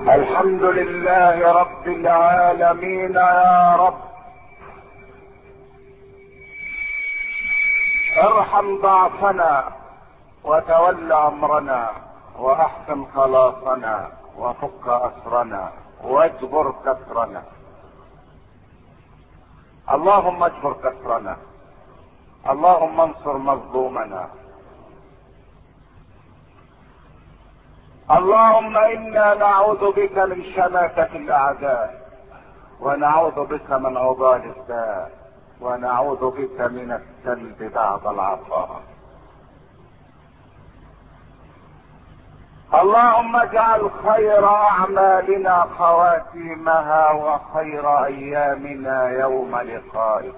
الحمد لله رب العالمين يا رب. ارحم ضعفنا وتول امرنا واحسن خلاصنا وفك اسرنا واجبر كسرنا. اللهم اجبر كسرنا، اللهم انصر مظلومنا. اللهم انا نعوذ بك من شماتة الاعداء، ونعوذ بك من عضال الداء، ونعوذ بك من السلب بعد العطاء. اللهم اجعل خير اعمالنا خواتيمها وخير ايامنا يوم لقائك.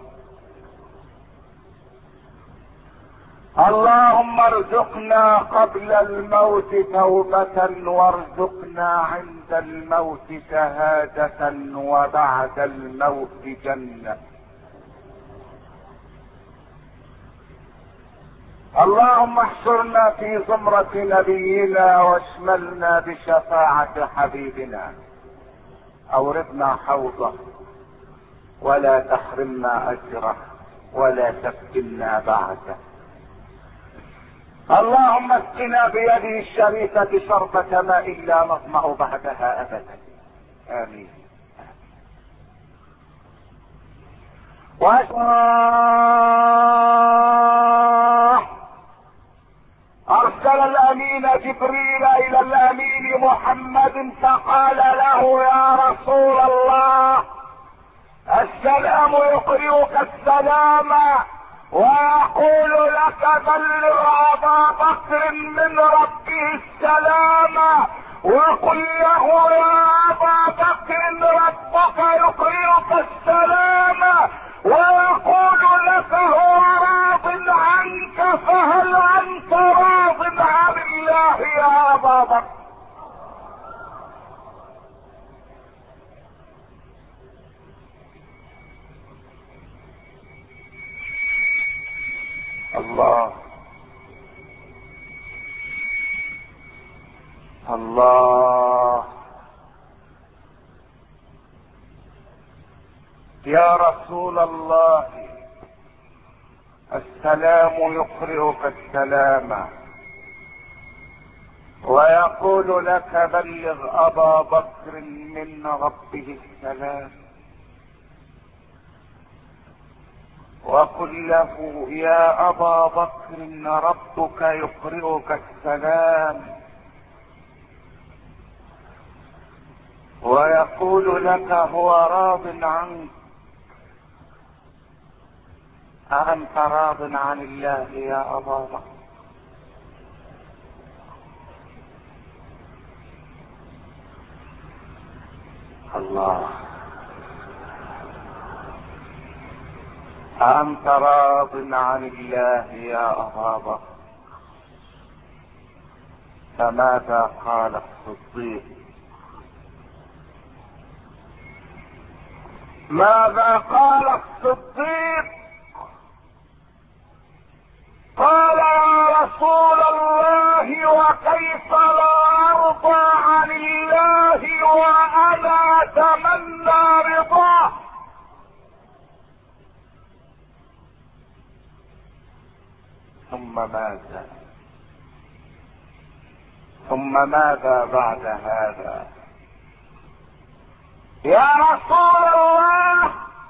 اللهم ارزقنا قبل الموت توبة، وارزقنا عند الموت شهادة، وبعد الموت جنة. اللهم احشرنا في زمرة نبينا واشملنا بشفاعة حبيبنا. اوردنا حوضه ولا تحرمنا اجره ولا تفتنا بعده. اللهم اسقنا بيده الشريفة شربة ماء لا نظمأ بعدها ابدا. امين. ارسل الامين جبريل الى الامين محمد فقال له: يا رسول الله، السلام يقرئك السلام ويقول لك: بلغ ابا بكر من ربه السلام، وقل له: يا ابا بكر ربك يقرئك السلام ويقول لك هو راض عنك، فهل انت راض عن الله يا ابا بكر؟ الله الله. يا رسول الله، السلام يقرئك السلام ويقول لك: بلغ ابا بكر من ربه السلام، وقل له: يا ابا بكر ربك يقرئك السلام ويقول لك هو راض عنك، أأنت راض عن الله يا أبا بكر؟ الله. أأنت راض عن الله يا أبا بكر؟ فماذا قال الصديق؟ ماذا قال الصديق؟ قال: يا رسول الله، وكيف لا ارضى عن الله وانا اتمنى رضاه؟ ثم ماذا؟ ثم ماذا بعد هذا؟ يا رسول الله،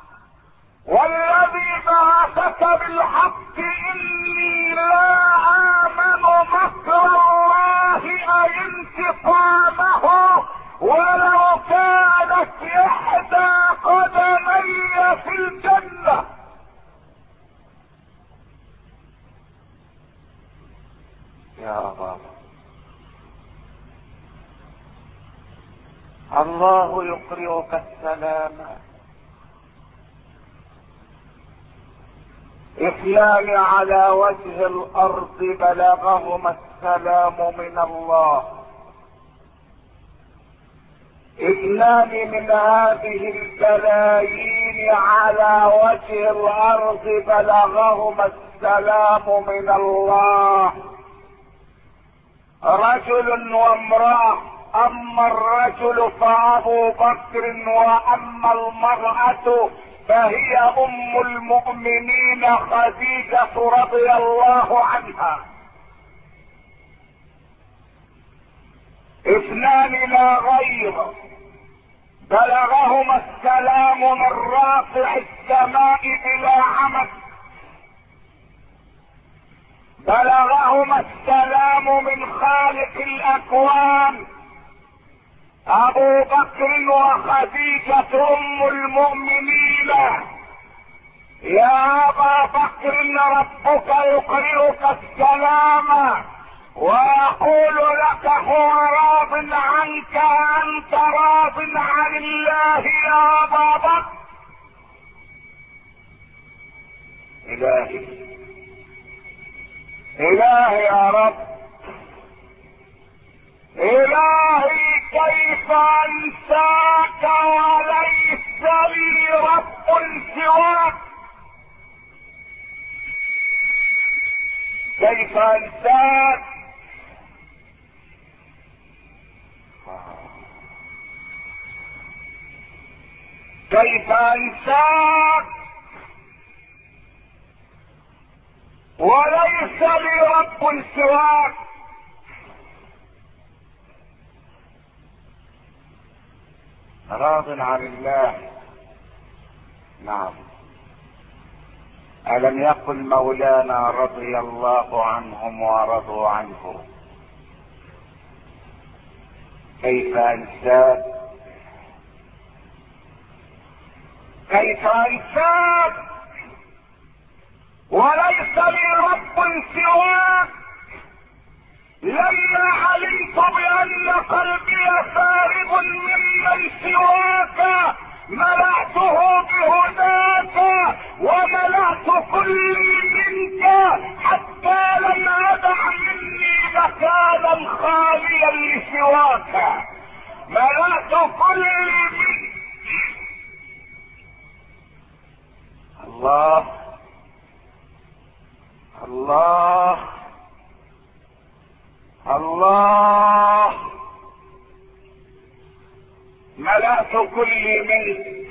والذي بعثك بالحق اني لا امن مكر الله اي انتقامه ولو كانت احدى قدمي في الجنة. يا أبا الله يقرئك السلام. اثنان على وجه الارض بلغهما السلام من الله. اثنان من هذه البلايين على وجه الارض بلغهما السلام من الله: رجل وامرأة اما الرجل فابو بكر واما المرأة فهي ام المؤمنين خديجة رضي الله عنها. اثنان لا غير بلغهما السلام من رافع السماء بلا عمد، بلغهما السلام من خالق الاكوان. ابو بكر وخديجة ام المؤمنين. يا ابا بكر ربك يقرئك السلام ويقول لك هو راض عنك انت راض عن الله يا ابا بكر. الهي الهي يا رب، الهي كيف انساك وليس لي رب سواك. كيف انساك كيف انساك وليس لي رب سواك. راض عن الله. نعم. ألم يقل مولانا رضي الله عنهم ورضوا عنه كيف انساك كيف انساك وليس لي رب سواك. لما علمت بان قلبي فارغ ممن سواك ملأته بهداك وملأت كلي منك حتى لم أدع مني مكانا خاليا لسواك. ملأت كلي منك. الله الله الله. ملأت كلي منك،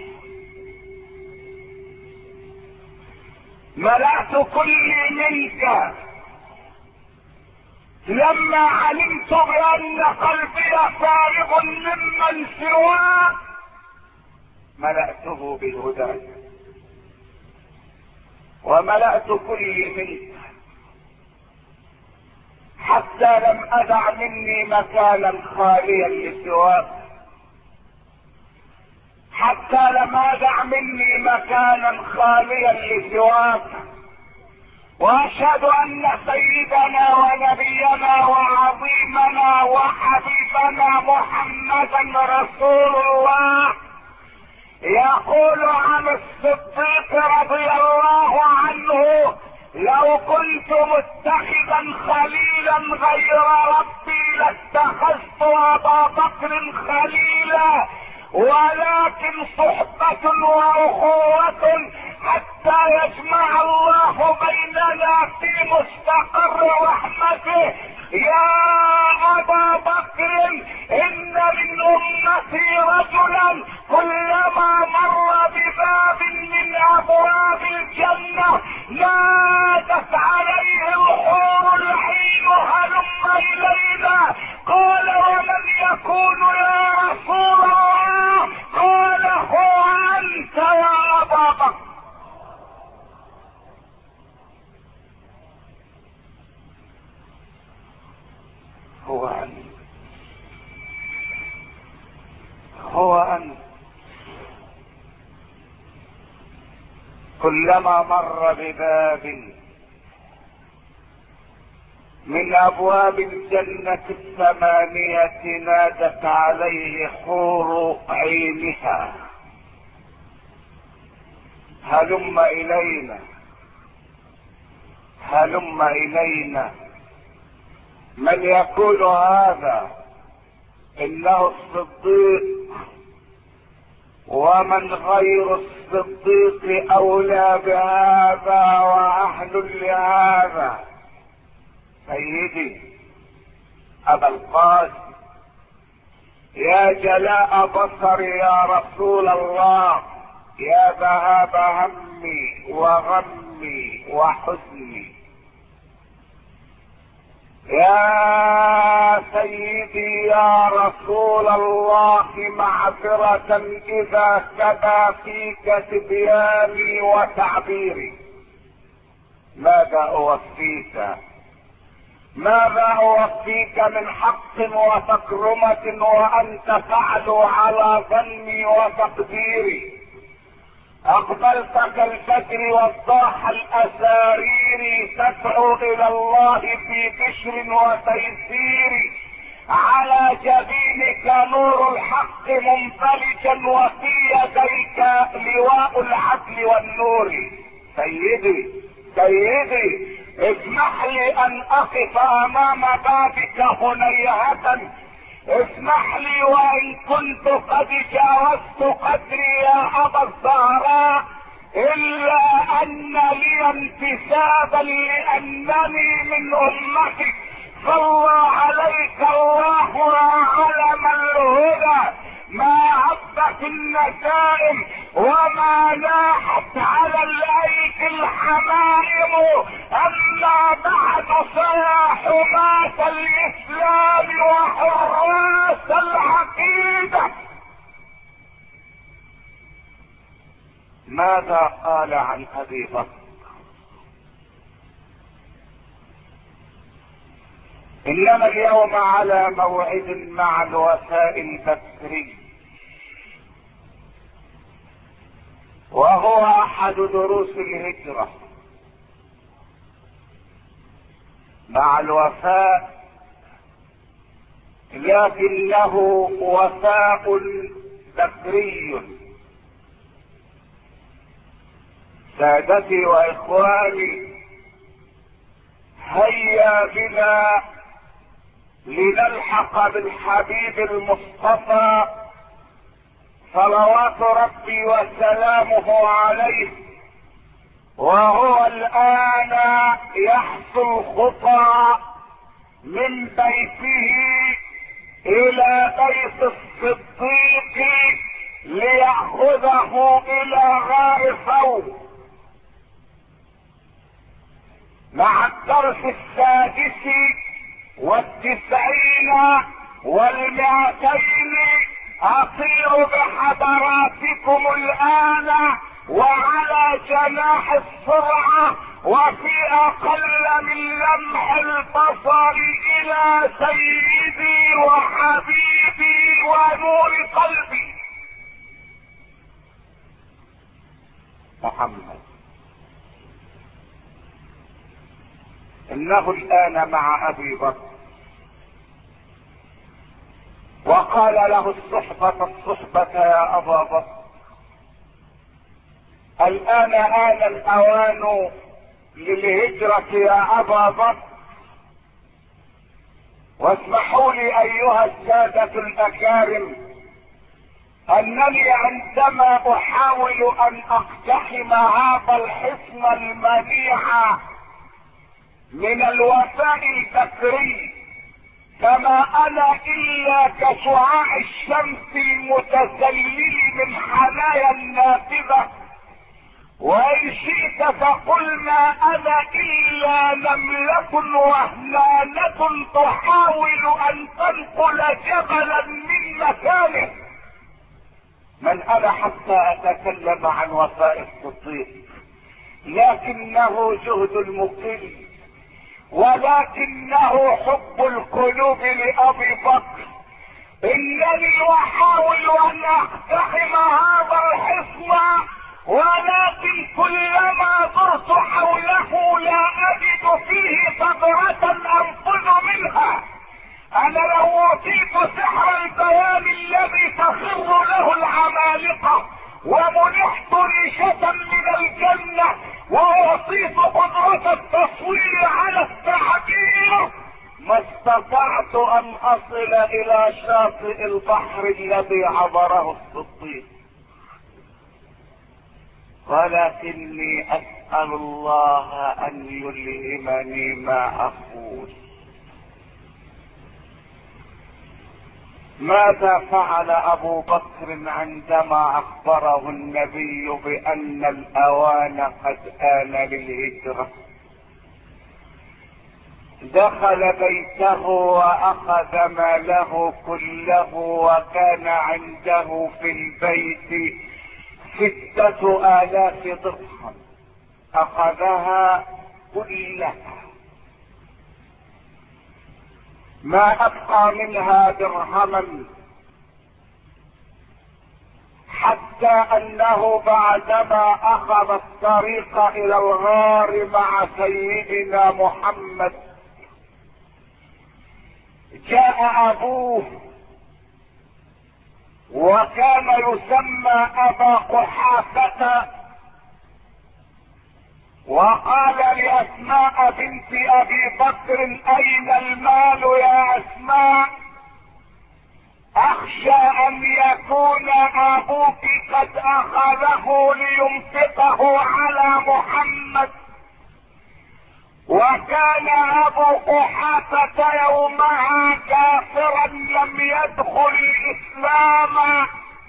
ملأت كلي منك. لما علمت بأن قلبي فارغ ممن سواك ملأته بالهدى وملأت كلي منك حتى لم أدع مني مكانا خاليا لسواك. حتى لم أدع مني مكانا خاليا لسواك. واشهد ان سيدنا ونبينا وعظيمنا وحبيبنا محمدا رسول الله يقول عن الصديق رضي الله عنه: لو كنت متخذا خليلا غير ربي لاتخذت ابا بكر خليلا، ولكن صحبة واخوة حتى يجمع الله بيننا في مستقر رحمته. يا ابا بكر ان من امتي رجلا كلما مر بباب من ابواب الجنة نادت عليه الحور العين هلم الينا. قال: ومن يكون يا رسول الله؟ قال: هو انت يا ابا بكر. هو أنت، هو أنت. كلما مر بباب من أبواب الجنة الثمانية نادت عليه حور عينها: هلم إلينا، هلم إلينا. من يقول هذا؟ انه الصديق، ومن غير الصديق اولى بهذا واهل لهذا. سيدي ابا القاسم يا جلاء بصري يا رسول الله، يا ذهاب همي وغمي وحزني، يا سيدي يا رسول الله، معذرة إذا سبى فيك تبياني وتعبيري. ماذا أوفيك؟ ماذا أوفيك من حق وتكرمة وأنت تعلو على ظني وتقديري؟ أقبلت كالفجر والضاح الأسارير، تدعو إلى الله في بشر وتيسير، على جبينك نور الحق منفلجا، وفي يديك لواء العدل والنور. سيدي سيدي، اسمح لي ان اقف امام بابك هنيهة، اسمح لي وان كنت قد جاوزت قدري يا ابا الزهراء، الا ان لي انتسابا لانني من امتك. صلى عليك الله يا علم الهدى، ما عبت النسائم وما لاحت على الايدي الحمائم، اما بعد فيا حماة الاسلام وحراس العقيدة. ماذا قال عن ابي بكر؟ انما اليوم على موعد مع الوفاء البكري، وهو احد دروس الهجرة. مع الوفاء، لكنه وفاء بكري. سادتي واخواني، هيا بنا لنلحق بالحبيب المصطفى صلوات ربي وسلامه عليه، وهو الآن يحصل الخطى من بيته إلى بيت الصديق ليأخذه إلى غار ثور. مع الدرس 96 و200 أطير بحضراتكم الآن وعلى جناح السرعة، وفي أقل من لمح البصر إلى سيدي وحبيبي ونور قلبي محمد. انه الان مع ابي بكر، وقال له الصحبة يا ابا بكر، الان آن الاوان للهجرة يا ابا بكر، واسمحوا لي ايها السادة الاكارم انني عندما احاول ان اقتحم هذا الحصن المنيع من الوفاء البكري، كما انا الا كشعاع الشمس المتسلل من حنايا النافذة، وان شئت فقل ما انا الا نملة وهلالة تحاول ان تنقل جبلا من مكانه. من انا حتى اتكلم عن وفاء الصديق؟ لكنه جهد المقل، ولكنه حب القلوب لأبي بكر. انني احاول ان اقتحم هذا الحصن، ولكن كلما درت حوله لا اجد فيه ثغرة انفذ منها. انا لو اوتيت سحر البيان الذي تخر له العمالقة، ومنحت ريشة من الجنة، واعطيت قدرة التصوير على التعبير، ما استطعت ان اصل الى شاطئ البحر الذي عبره الصديق. ولكني اسأل الله ان يلهمني ما اقول. ماذا فعل ابو بكر عندما اخبره النبي بان الاوان قد آن للهجرة؟ دخل بيته واخذ ماله كله، وكان عنده في البيت 6000 درهم، اخذها كلها، ما ابقى منها درهما، حتى انه بعدما اخذ الطريق الى الغار مع سيدنا محمد جاء ابوه وكان يسمى ابا قحافة، وقال لاسماء بنت ابي بكر اين المال يا اسماء؟ اخشى ان يكون ابوك قد اخذه لينفقه على محمد. وكان ابو قحافة يومها كافرا لم يدخل الاسلام،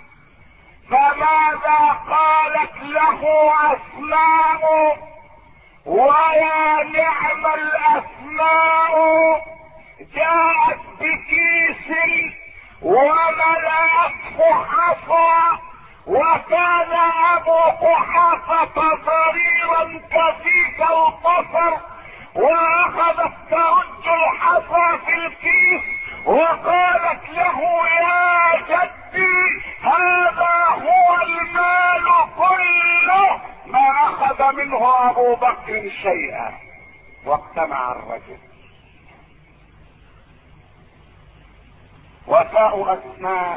فماذا قالت له اسماء؟ ويا نعم الاسماء، جاءت بكيس وملأته حصى، وكان ابو قحافة ضريرا كثيف البصر، واخذت ترج الحصى في الكيس وقالت له يا جدي هذا هو المال كله، ما اخذ منه ابو بكر شيئا. واقتنع الرجل. وفاء اسماء،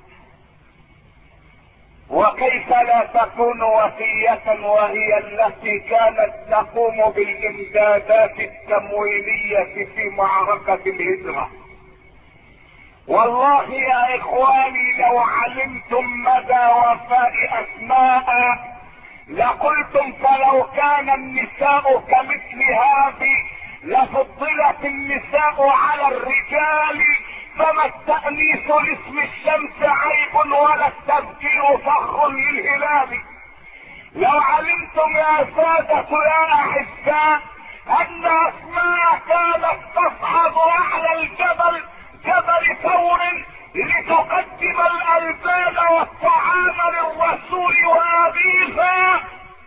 وكيف لا تكون وفية وهي التي كانت تقوم بالامدادات التمويلية في معركة الهجرة. والله يا اخواني لو علمتم مدى وفاء اسماء لقلتم فلو كان النساء كمثل هذه لفضلت النساء على الرجال، فما التأنيس لاسم الشمس عيب ولا التذكير فخر للهلال. لو علمتم يا سادة يا احساء ان اسماء كانت تصعد اعلى الجبل جبل ثور لتقدم الالبان والطعام للرسول وابيها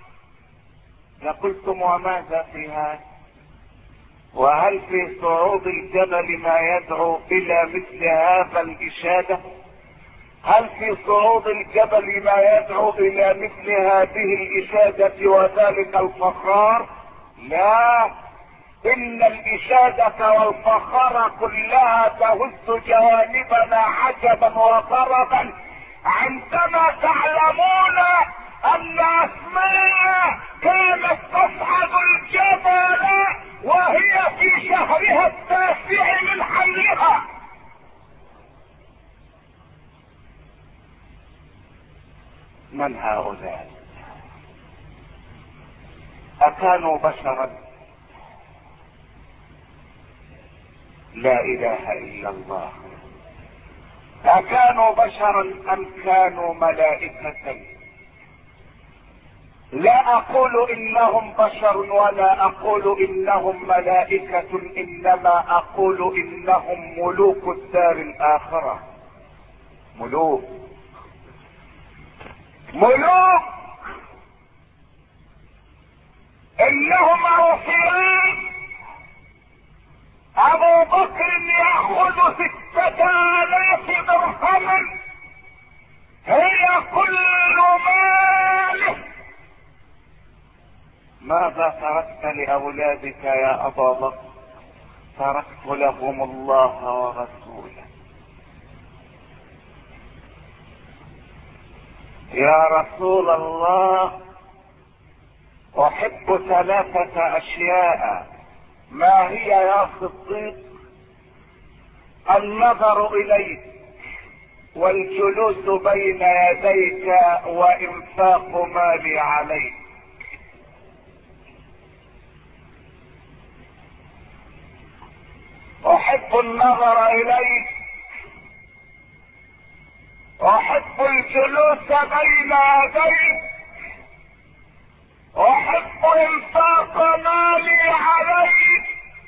لقلتم وماذا في هذا؟ وهل في صعود الجبل ما يدعو الى مثل هذا الاشادة؟ هل في صعود الجبل ما يدعو الى مثل هذه الاشادة وذلك الفخار؟ لا، ان الاشادة والفخار كلها تهز جوانبنا عجبا وطربا عندما تعلمون ان اسماء كانت تصعد الجبل وهي في شهرها التاسع من حملها. من هؤلاء؟ اكانوا بشرا؟ لا اله الا الله. اكانوا بشرا ام كانوا ملائكة؟ لا اقول انهم بشر ولا اقول انهم ملائكة، انما اقول انهم ملوك الدار الاخرة. ملوك انهم رسلان. ابو بكر ياخذ 6000 درهما هي كل ماله. ماذا تركت لاولادك يا ابا بكر؟ تركت لهم الله ورسوله. يا رسول الله احب 3 اشياء. ما هي يا صديق؟ النظر اليك والجلوس بين يديك وانفاق مالي عليك. احب النظر اليك احب الجلوس بين يديك، احب انفاق مالي عليك.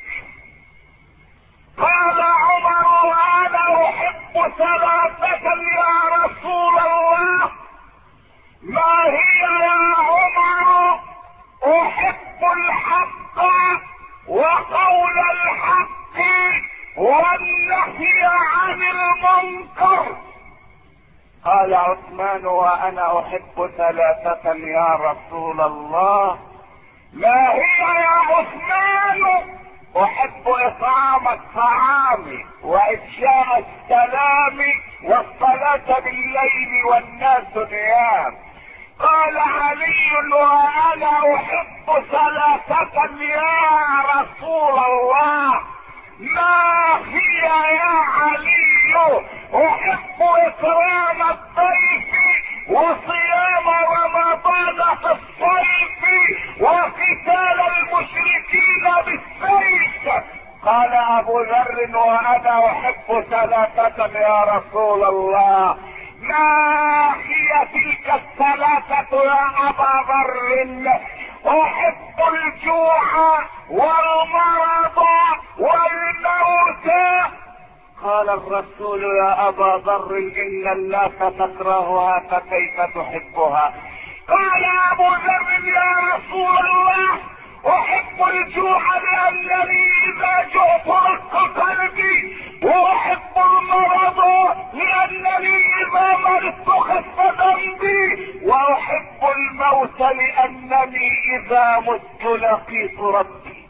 قال عمر وانا احب ثلاثة يا رسول الله. ما هي يا عمر؟ احب الحق وقول الحق والنهي عن المنكر. قال عثمان وانا احب ثلاثة يا رسول الله. ما هي يا عثمان؟ احب اطعام الطعام وافشاء السلام والصلاة بالليل والناس نيام. قال علي وانا احب ثلاثة يا رسول الله. ما هي يا علي؟ احب اكرام الضيف وصيام رمضان في الصيف وقتال المشركين بالسيف. قال ابو ذر وانا احب ثلاثة يا رسول الله. ما هي تلك الثلاثة يا ابا ذر؟ احب الجوع والمرض والموت. قال الرسول يا ابا ذر ان الناس تكرهها فكيف تحبها؟ قال ابو ذر يا رسول الله احب الجوع لانني اذا جعت رق قلبي، واحب المرض لانني اذا مرضت خف ذنبي، واحب الموت لانني اذا مت لقيت ربي.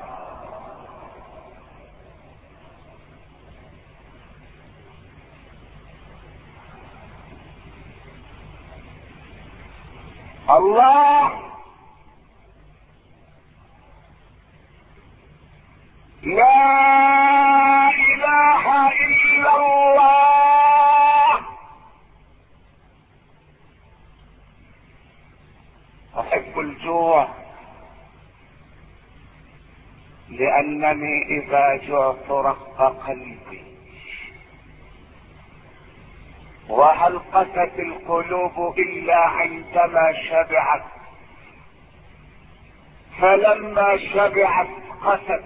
الله لا اله الا الله. احب الجوع لانني اذا جعت رق قلبي. وهل قست القلوب الا عندما شبعت؟ فلما شبعت قست،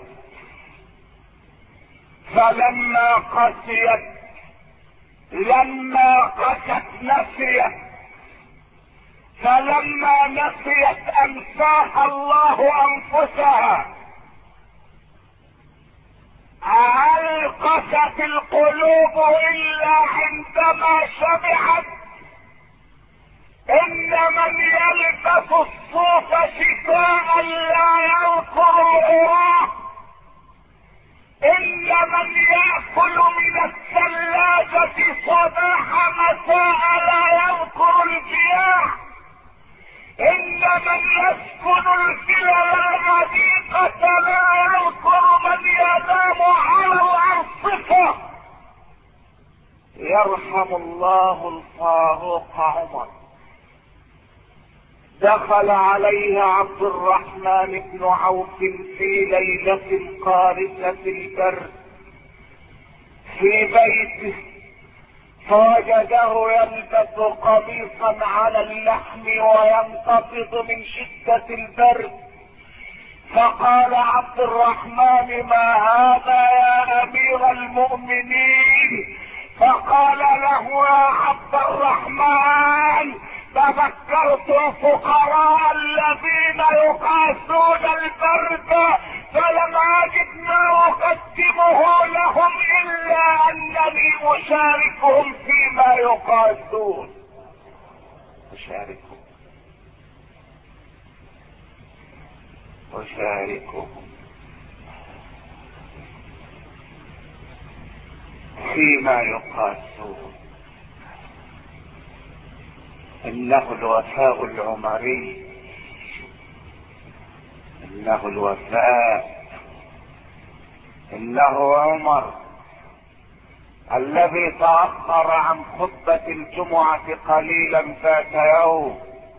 فلما قسيت لما قست نسيت، فلما نسيت انساها الله انفسها. هل قست القلوب الا عندما شبعت؟ ان من يلبس الصوف شتاء لا يذكر العراق، ان من يأكل من الثلاجة صباح مساء لا يذكر الجياع، ان من يسكن الفلل العتيقة لا يذكر من ينام على الارصفة. يرحم الله الفاروق عمر، دخل عليه عبد الرحمن بن عوف في ليلة قارسة البرد في بيته، فوجده يلبس قميصا على اللحم وينتفض من شدة البرد. فقال عبد الرحمن ما هذا يا امير المؤمنين؟ فقال له يا عبد الرحمن تذكرت الفقراء الذين يقاسون البرد فلم اجد ما اقدمه لهم الا انني اشاركهم فيما يقاسون. اشاركهم فيما يقاسون. انه الوفاء العمري، انه الوفاء، انه عمر الذي تأخر عن خطبة الجمعة قليلا ذات يوم،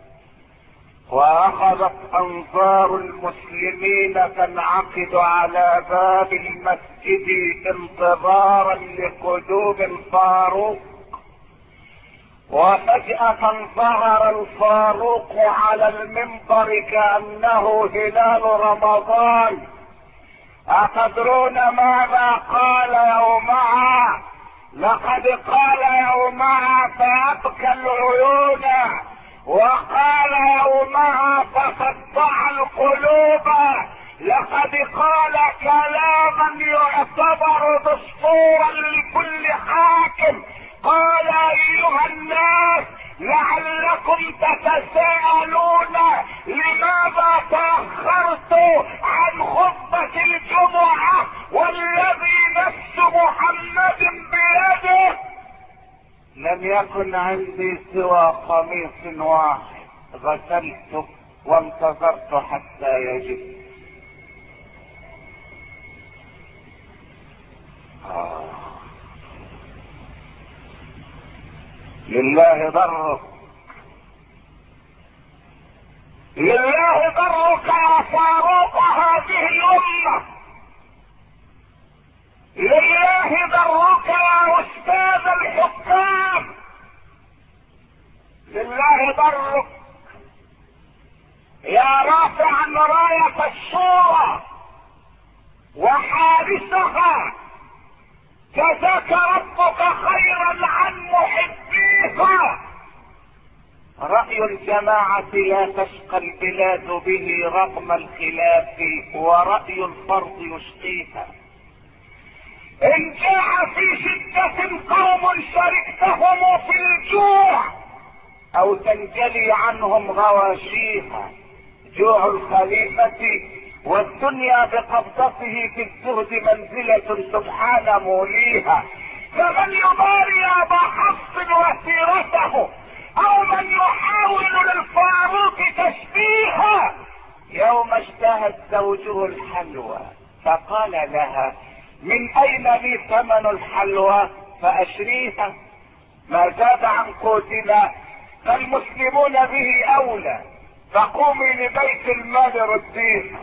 واخذت انظار المسلمين تنعقد على باب المسجد انتظارا لقدوم الفاروق. وفجأة ظهر الفاروق على المنبر كأنه هلال رمضان. أتدرون ماذا قال يومها؟ لقد قال يومها فأبكى العيون، وقال يومها فصدع القلوب. لقد قال كلاما يعتبر دستورا لكل حاكم. قال ايها الناس لعلكم تتساءلون لماذا تأخرت عن خطبة الجمعة والذي نفس محمد بيده لم يكن عندي سوى قميص واحد غسلته وانتظرت حتى يجب. لله ضرك، لله ضرك يا فاروق هذه الأمة، لله ضرك يا أستاذ الحكام، لله ضرك يا رافعا راية الشورى وحارسها. جزاك ربك خيرا عن محبيها. رأي الجماعة لا تشقى البلاد به رغم الخلاف، ورأي الفرد يشقيها. إن جاء في شدة قوم شركتهم في الجوع أو تنجلي عنهم غواشيها. جوع الخليفة والدنيا بقبضته في الزهد منزلة سبحان موليها. فمن يباري أبا حفص وسيرته أو من يحاول للفاروق تشبيها. يوم اشتهت زوجه الحلوى فقال لها من أين لي ثمن الحلوى فأشريها؟ ما زاد عن قوتنا فالمسلمون به أولى، فقومي لبيت المال رديها.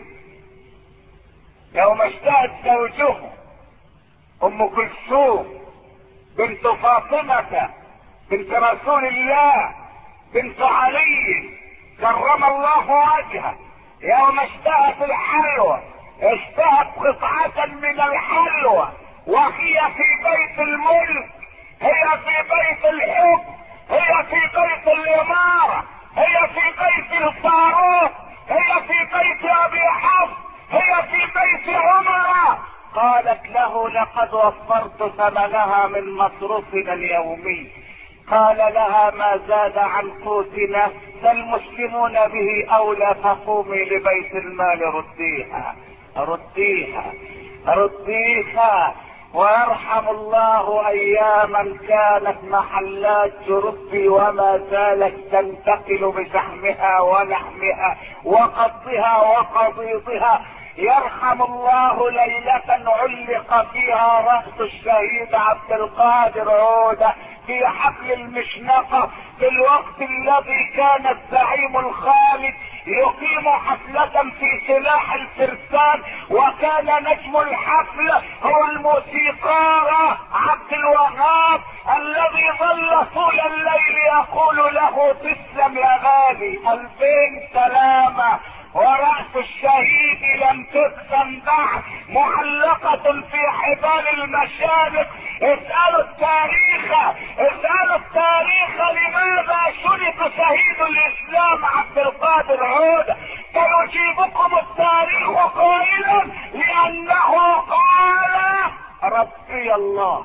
يوم اشتهت زوجه ام كلثوم بنت فاطمة بنت رسول الله بنت علي كرم الله وجهه، يوم اشتهت الحلوى اشتهت قطعة من الحلوى وهي في بيت الملك، هي في بيت الحكم، هي في بيت الامارة، هي في بيت الفاروق، هي في بيت ابي حفص، هي في بيت عمر. قالت له لقد وفرت ثمنها من مصروفنا اليومي. قال لها ما زاد عن قوتنا فالمسلمون به اولى، فقومي لبيت المال رديها رديها رديها. ويرحم الله اياما كانت محلات تربي وما زالت تنتقل بشحمها ولحمها وقضها وقضيضها. يرحم الله ليلة علق فيها رأس الشهيد عبد القادر عودة في حفل المشنقة، في الوقت الذي كان الزعيم الخالد يقيم حفلة في سلاح الفرسان، وكان نجم الحفل هو الموسيقار عبد الوهاب الذي ظل طول الليل يقول له تسلم يا غالي 2000 سلامة. ورأس الشهيد لم تدفن بعد، معلقة في حبال المشارق. اسألوا التاريخ، اسألوا التاريخ لماذا شرط شهيد الاسلام عبد القادر عودة. فيجيبكم التاريخ قائلا لانه قال ربي الله.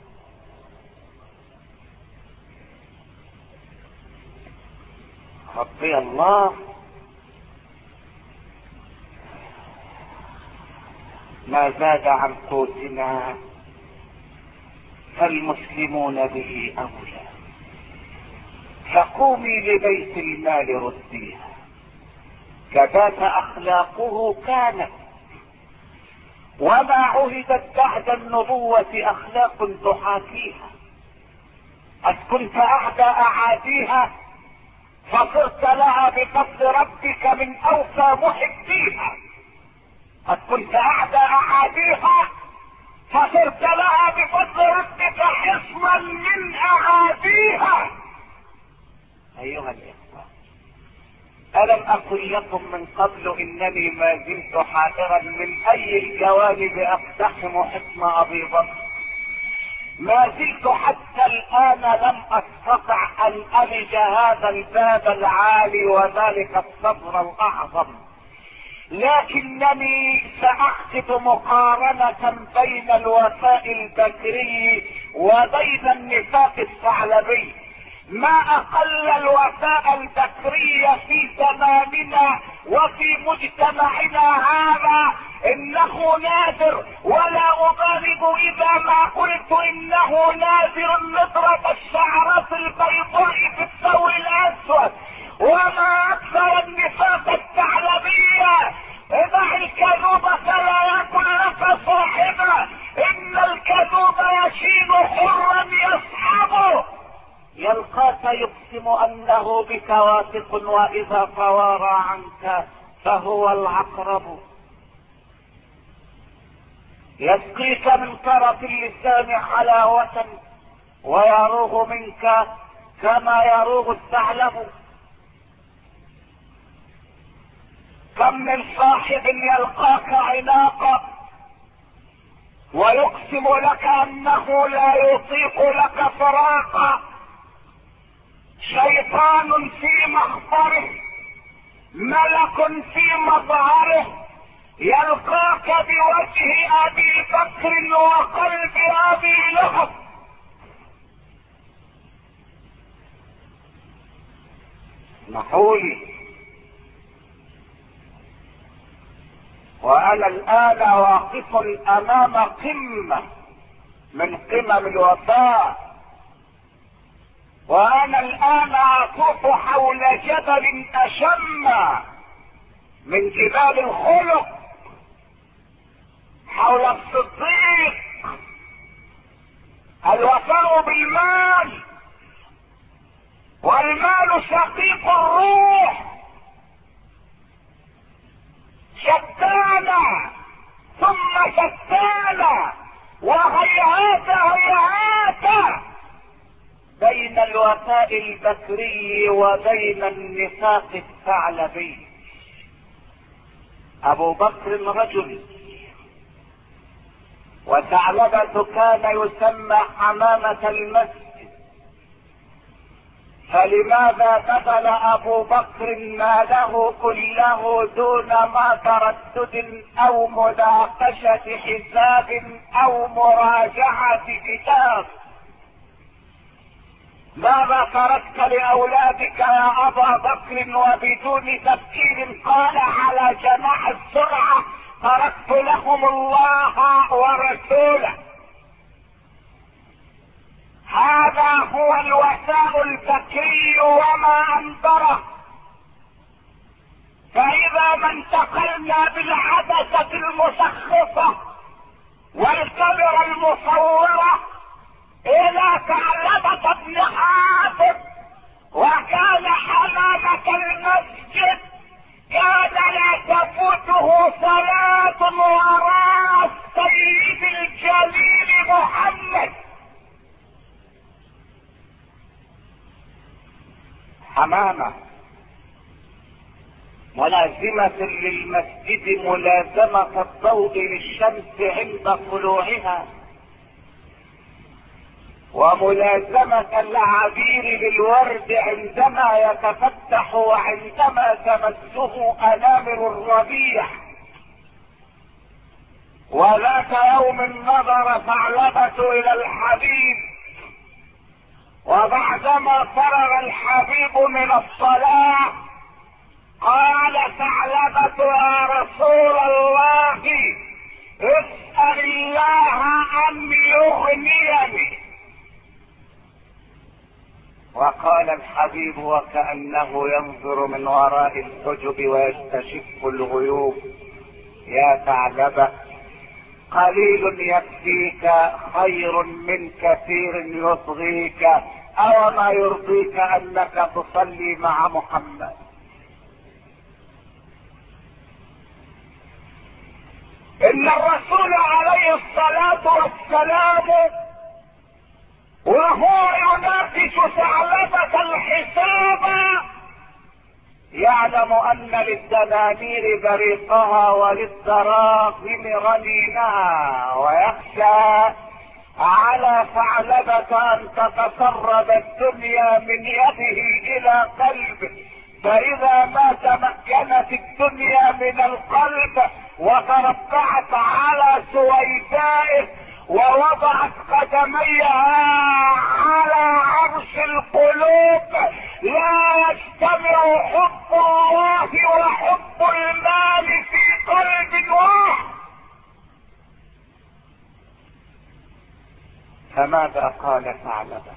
ربي الله ما زاد عن قوتنا فالمسلمون به اولى، فقومي لبيت المال رديها. كذاك اخلاقه كانت، وما عهدت بعد النبوة اخلاق تحاكيها. قد كنت اعدى اعاديها فصرت لها بفضل ربك من اوفى محبيها. قد كنت اعدى اعاديها فصرت لها بفضل ربك حصنا من اعاديها. ألم أقل لكم من قبل إنني ما زلت حائرا من أي الجوانب أقتحم حصن أبي بكر؟ ما زلت حتى الآن لم أستطع أن ألج هذا الباب العالي وذلك الصبر الأعظم، لكنني سأعقد مقارنة بين الوفاء البكري وبين النفاق الثعلبي. ما اقل الوفاء البكري في زماننا وفي مجتمعنا هذا انه نادر، ولا ابالغ اذا ما قلت انه نادر نضرة الشعرة البيضاء في الثوب الاسود. وما اكثر النفاق الثعلبية، اضع الكذوب فلا يكن لك صاحبه، ان الكذوب يشين حرا يصحبه، يلقاك يقسم انه بك واثق واذا توارى عنك فهو العقرب، يسقيك من طرف اللسان حلاوة ويروغ منك كما يروغ الثعلب. كم من صاحب يلقاك عناقا ويقسم لك انه لا يطيق لك فراقا، شيطان في مخبره ملك في مظهره، يلقاك بوجه ابي بكر وقلب ابي لهب. نحولي وانا الان واقف امام قمة من قمم الوفاء، وانا الان اطوف حول جبل اشم من جبال الخلق، حول الصديق. الوفاء بالمال، والمال شقيق الروح، شتانا ثم شتانا وهيهات هيهات بين الوفاء البكري وبين النفاق الثعلبي. ابو بكر رجل، وثعلبة كان يسمى حمامة المسجد، فلماذا بذل ابو بكر ماله كله دون ما تردد او مناقشة حساب او مراجعة كتاب؟ ماذا تركت لاولادك يا ابا بكر؟ وبدون تفكير قال على جناح السرعة: تركت لهم الله ورسوله. هذا هو الوفاء البكري وما انبره. فاذا ما انتقلنا بالعدسة المسخفة والكاميرا المصورة الى ثعلبة بن حاتم، وكان حمامة المسجد كان لا تفوته صلاة وراء السيد الجليل محمد. حمامة ملازمة للمسجد ملازمة الضوء للشمس عند طلوعها، وملازمة العبير للورد عندما يتفتح وعندما تمسه انامل الربيع. وذات يوم نظر ثعلبة الى الحبيب، وبعدما فرغ الحبيب من الصلاة قال ثعلبة: يا رسول الله اسأل الله ان يغنيني. وقال الحبيب وكأنه ينظر من وراء الحجب ويستشف الغيوب: يا ثعلبة، قليل يكفيك خير من كثير يطغيك، او ما يرضيك انك تصلي مع محمد. ان الرسول عليه الصلاة والسلام وهو يناقش ثعلبة الحساب، يعني يعلم ان للدنانير بريقها وللدراهم رنينها، ويخشى على ثعلبة ان تتسرب الدنيا من يده الى قلبه، فاذا ما تمكنت الدنيا من القلب وتربعت على سويدائه ووضعت قدميها على عرش القلوب، لا يجتمع حب الله وحب المال في قلب واحد. فماذا قال ثعلبة؟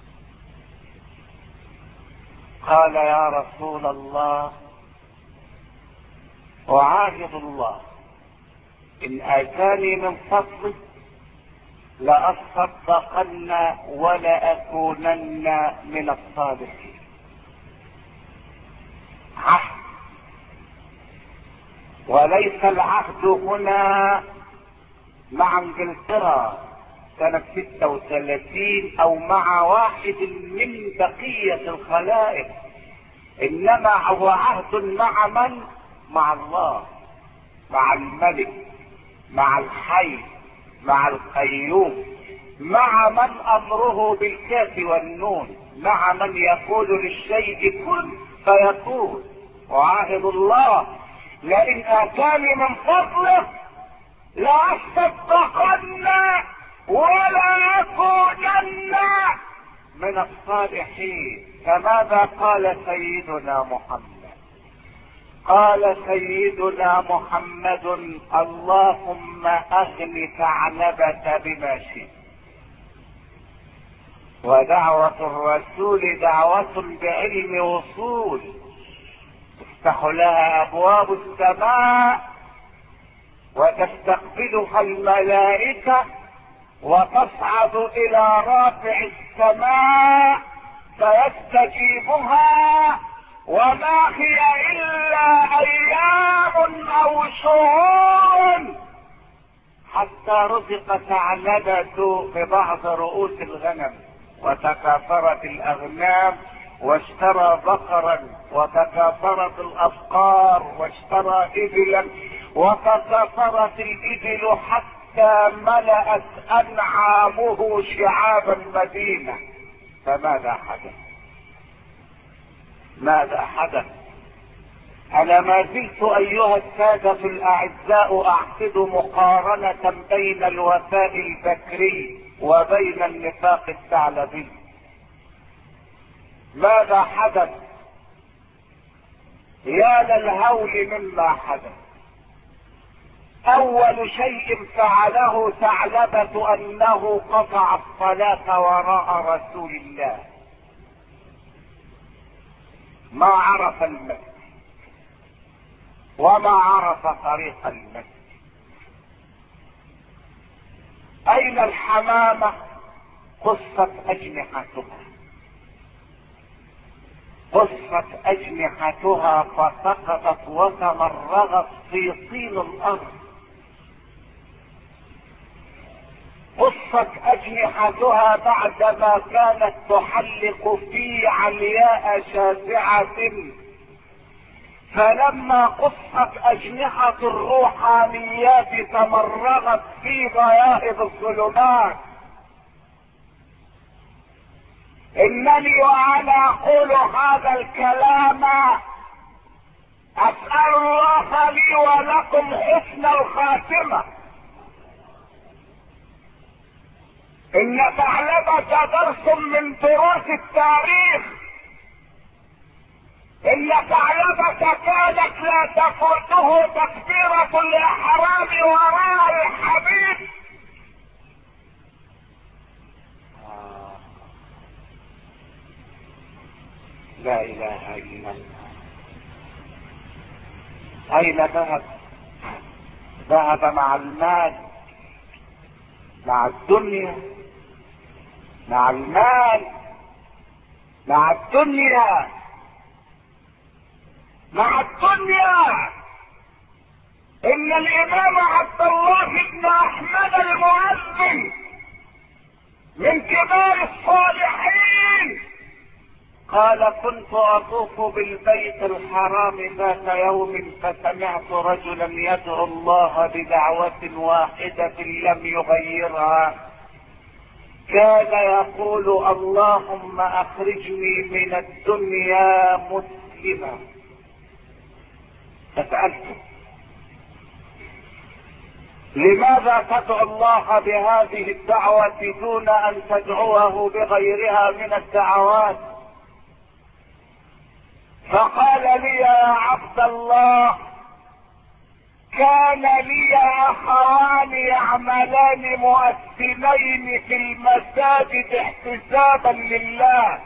قال يا رسول الله أعاهد الله إن آتاني من فضله لأصدقن ولأكونن من الصالحين. عهد، وليس العهد هنا مع انجلترا سنة 36 او مع واحد من بقية الخلائق، انما هو عهد مع من؟ مع الله، مع الملك، مع الحي، مع القيوم، مع من امره بالكاف والنون، مع من يقول للشيء كن فيكون. وعهد الله لئن اتاني من فضله لاصدقن ولا يكونن من الصالحين. فماذا قال سيدنا محمد؟ قال سيدنا محمد اللهم اغن ثعلبة بما شئت. ودعوة الرسول دعوة بعلم وصول، تفتح لها ابواب السماء وتستقبلها الملائكة وتصعد الى رافع السماء فيستجيبها، وما هي الا ايام او شهور حتى رزق ثعلبة ببعض رؤوس الغنم، وتكاثرت الاغنام واشترى بقرا، وتكاثرت الابقار واشترى ابلا، وتكاثرت الابل حتى ملأت انعامه شعاب المدينة. فماذا حدث؟ ماذا حدث؟ انا ما زلت ايها السادة الاعزاء اعقد مقارنة بين الوفاء البكري وبين النفاق الثعلبي. ماذا حدث؟ يا للهول مما حدث. اول شيء فعله ثعلبة انه قطع الصلاة وراء رسول الله، ما عرف المسجد وما عرف طريق المسجد. اين الحمامة؟ قصت اجنحتها، قصت اجنحتها فسقطت وتمرغت في طين الارض. قصت اجنحتها بعدما كانت تحلق في علياء شاسعة، فلما قصت اجنحة الروحانيات تمرغت في غياهب الظلمات. انني وانا اقول هذا الكلام اسأل الله لي ولكم حسن الخاتمة. ان ثعلبة درس من دروس التاريخ. ان ثعلبة كانت لا تفوته تكبيرة الاحرام وراء الحبيب. لا اله الا الله. اين ذهب؟ ذهب مع المال، مع الدنيا، مع المال، مع الدنيا، مع الدنيا. ان الامام عبد الله بن احمد المؤذن من كبار الصالحين قال كنت اطوف بالبيت الحرام ذات يوم فسمعت رجلا يدعو الله بدعوة واحدة لم يغيرها، كان يقول اللهم اخرجني من الدنيا مسلما. فسألته لماذا تدعو الله بهذه الدعوة دون ان تدعوه بغيرها من الدعوات؟ فقال لي يا عبد الله كان لي اخوان يعملان مؤذنين في المساجد احتسابا لله،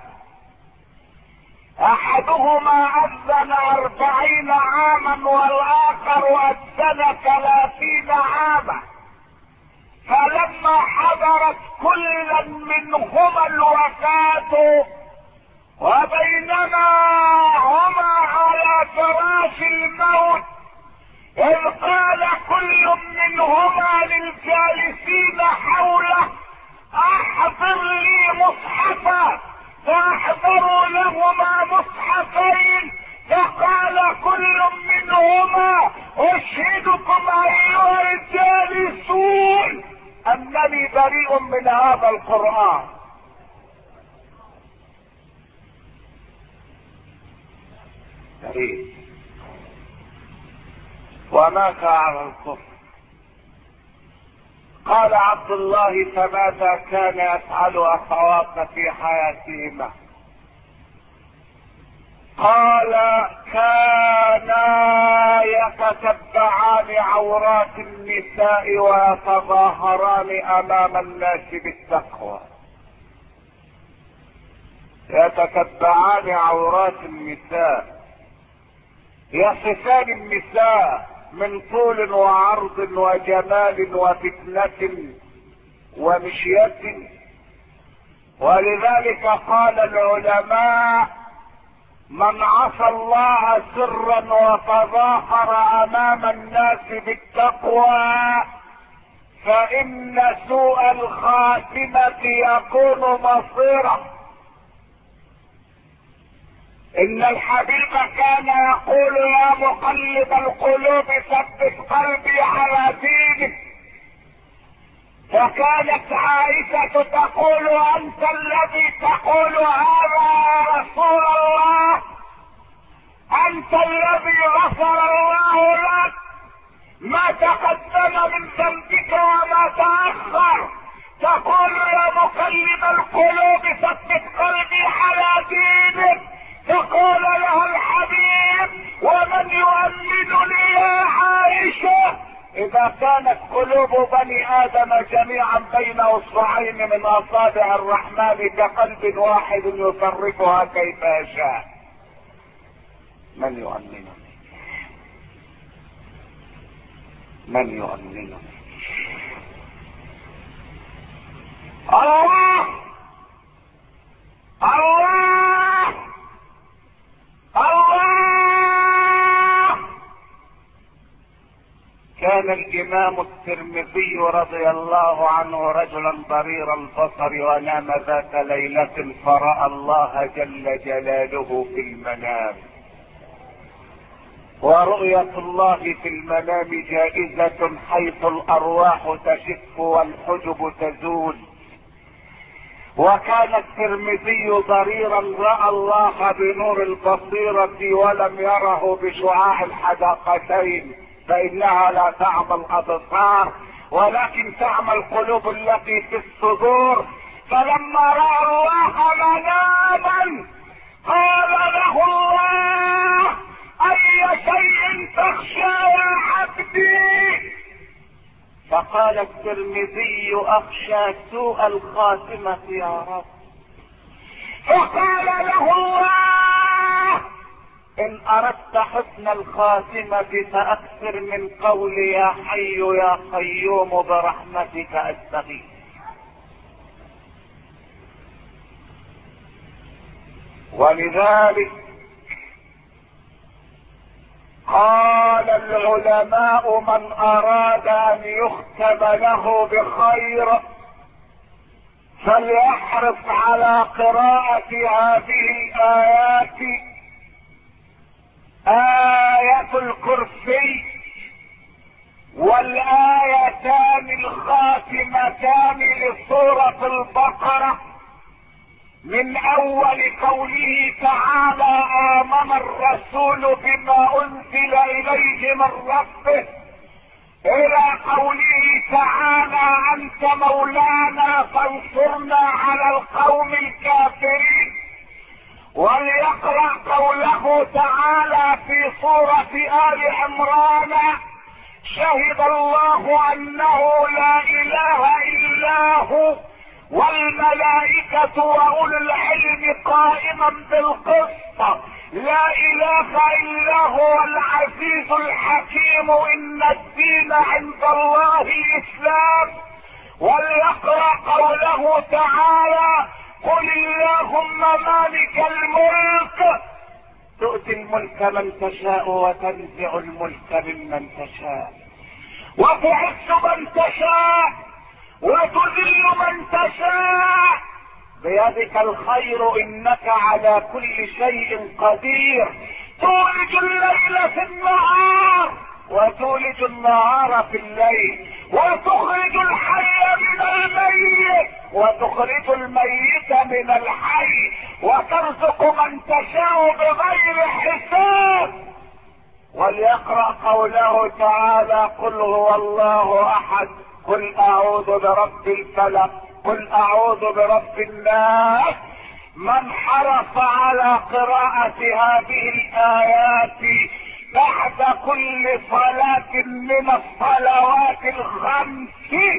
احدهما اذن 40 عاما والاخر اذن 30 عاما، فلما حضرت كل منهما الوفاة وبينما هما على فراش الموت إذ قال كل منهما للجالسين حوله احضر لي مصحفا، فاحضروا لهما مصحفين، فقال كل منهما اشهدكم ايها الجالسون انني بريء من هذا القرآن. بريء ومات على الكفر. قال عبد الله فماذا كان يفعل اخواتك في حياتهما؟ قال كانا يتتبعان عورات النساء ويتظاهران امام الناس بالتقوى. يتتبعان عورات النساء، يصفان النساء من طول وعرض وجمال وفتنة ومشية. ولذلك قال العلماء من عصى الله سرا وتظاهر امام الناس بالتقوى فان سوء الخاتمة يكون مصيره. ان الحبيب كان يقول يا مقلب القلوب ثبت قلبي على دينك، فكانت عائشة تقول انت الذي تقول هذا يا رسول الله، انت الذي غفر الله لك ما تقدم من ذنبك وما تأخر، تقول يا مقلب القلوب ثبت قلبي على دينك. فقال لها الحبيب ومن يؤمنني يا عائشة؟ اذا كانت قلوب بني ادم جميعا بين اصبعين من اصابع الرحمن كقلب واحد يصرفها كيف يشاء، من يؤمنني؟ من يؤمنني؟ الله الله الله. كان الامام الترمذي رضي الله عنه رجلا ضرير البصر ونام ذات ليلة فرأى الله جل جلاله في المنام، ورؤية الله في المنام جائزة حيث الارواح تشف والحجب تزول. وكان الترمذي ضريرا رأى الله بنور البصيرة ولم يره بشعاع الحدقتين، فإنها لا تعمى الأبصار ولكن تعمى القلوب التي في الصدور. فلما رأى الله مناما قال له الله أي شيء تخشى يا عبدي؟ فقال الترمذي اخشى سوء الخاتمة يا رب. فقال له الله ان اردت حسن الخاتمة فاكثر من قول يا حي يا قيوم برحمتك استغيث. ولذلك قال العلماء من اراد ان يختم له بخير فليحرص على قراءة هذه الآيات: آية الكرسي والآيتان الخاتمتان لسورة البقرة، من أول قوله تعالى: آمن الرسول بما أنزل إليه من ربه، إلى قوله تعالى: أنت مولانا فانصرنا على القوم الكافرين. وليقرأ قوله تعالى في سورة آل عمران: شهد الله أنه لا إله إلا هو والملائكة وأولو العلم قائما بالقسط، لا إله إلا هو العزيز الحكيم، إن الدين عند الله الإسلام. وليقرأ قوله تعالى: قل اللهم مالك الملك تؤتي الملك من تشاء وتنزع الملك ممن تشاء وتعز من تشاء وتذل من تشاء، بيدك الخير انك على كل شيء قدير، تولج الليل في النهار وتولج النهار في الليل، وتخرج الحي من الميت وتخرج الميت من الحي، وترزق من تشاء بغير حساب. وليقرأ قوله تعالى: قل هو الله احد، قل اعوذ برب الفلق، قل اعوذ برب الناس. من حرص على قراءة هذه الآيات بعد كل صلاة من الصلوات الخمس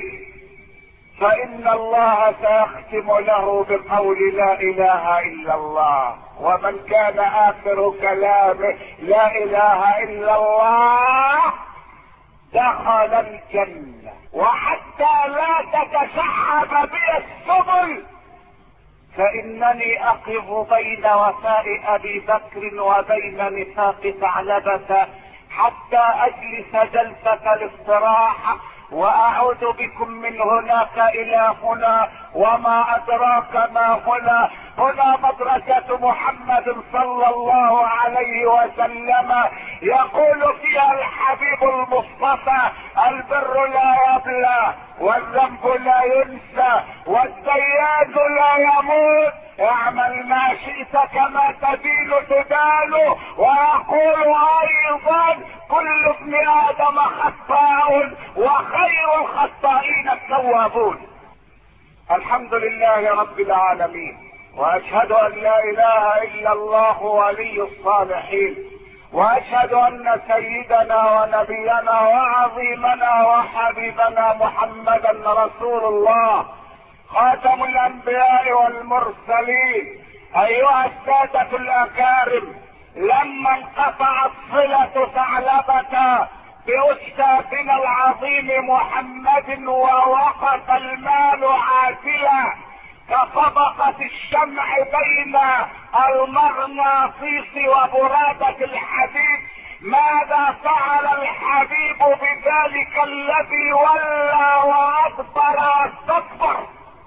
فإن الله سيختم له بقول لا إله إلا الله. ومن كان آخر كلامه لا إله إلا الله دخل الجنة. وحتى لا تتشعب بي السبل فإنني أقف بين وفاء أبي بكر وبين نفاق ثعلبة حتى أجلس جلسة الاستراحة وأعود بكم من هناك إلى هنا، وما أدراك ما هنا. هنا مدرسة محمد صلى الله عليه وسلم، يقول فيها الحبيب المصطفى: البر لا يبلى والذنب لا ينسى والديان لا يموت، اعمل ما شئت كما تدين تدان. ويقول ايضا: كل ابن ادم خطاء وخير الخطائين التوابون. الحمد لله رب العالمين، واشهد ان لا اله الا الله ولي الصالحين، واشهد ان سيدنا ونبينا وعظيمنا وحبيبنا محمدا رسول الله خاتم الانبياء والمرسلين. ايها السادة الاكارم، لما انقطعت صلة ثعلبة باستاذنا العظيم محمد ووقف المال عاجلا كطبقة الشمع بين المغناطيس وبرادة الحديد، ماذا فعل الحبيب بذلك الذي ولى وادبر واستكبر؟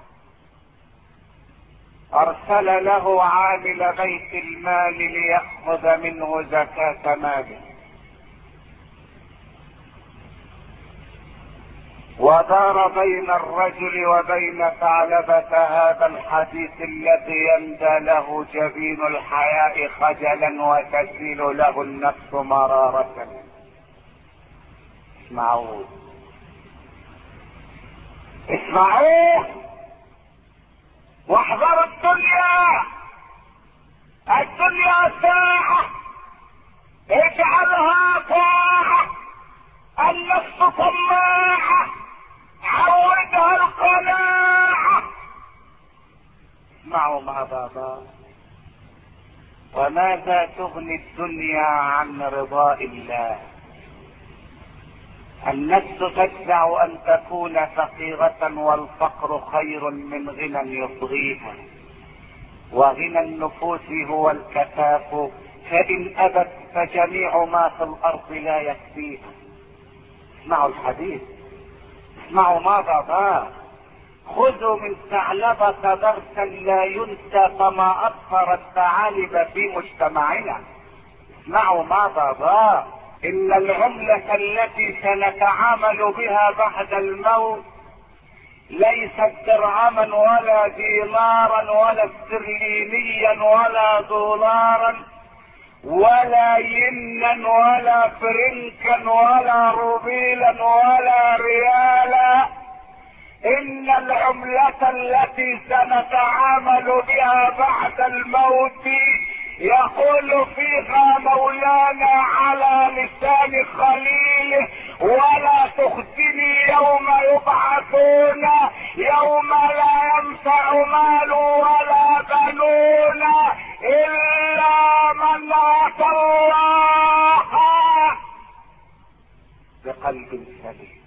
ارسل له عامل بيت المال ليأخذ منه زكاة ماله، ودار بين الرجل وبين ثعلبة هذا الحديث الذي يندى له جبين الحياء خجلا وتسيل له النفس مرارة. اسمعوا اسمعوا واحذروا الدنيا. الدنيا ساعة اجعلها طاعة. النفس طماعة عودها القناعة. اسمعوا مع بابا: وماذا تغني الدنيا عن رضاء الله؟ النفس تدفع ان تكون فقيرة، والفقر خير من غنى يطغيها، وغنى النفوس هو الكفاف، فان ابت فجميع ما في الارض لا يكفيها. اسمعوا الحديث، اسمعوا ما بابا: خذوا من ثعلبة درسا لا ينسى فما اكثر الثعالب في مجتمعنا. اسمعوا ماذا ضاع. ان العملة التي سنتعامل بها بعد الموت ليست درهما ولا دينارا ولا استرلينيا ولا دولارا ولا ينا ولا فرنكا ولا روبيلا ولا ريالا. ان العملة التي سنتعامل بها بعد الموت يقول فيها مولانا على لسان خليله: ولا تخزني يوم يبعثون يوم لا ينفع مال ولا بنون الا من اتى الله بقلب سليم.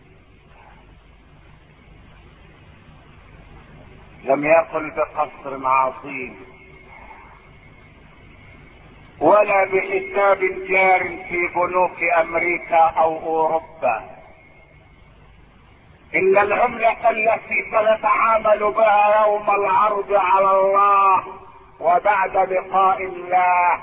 لم يقل بقصر عظيم ولا بحساب جار في بنوك امريكا او اوروبا. ان العملة التي سنتعامل بها يوم العرض على الله وبعد لقاء الله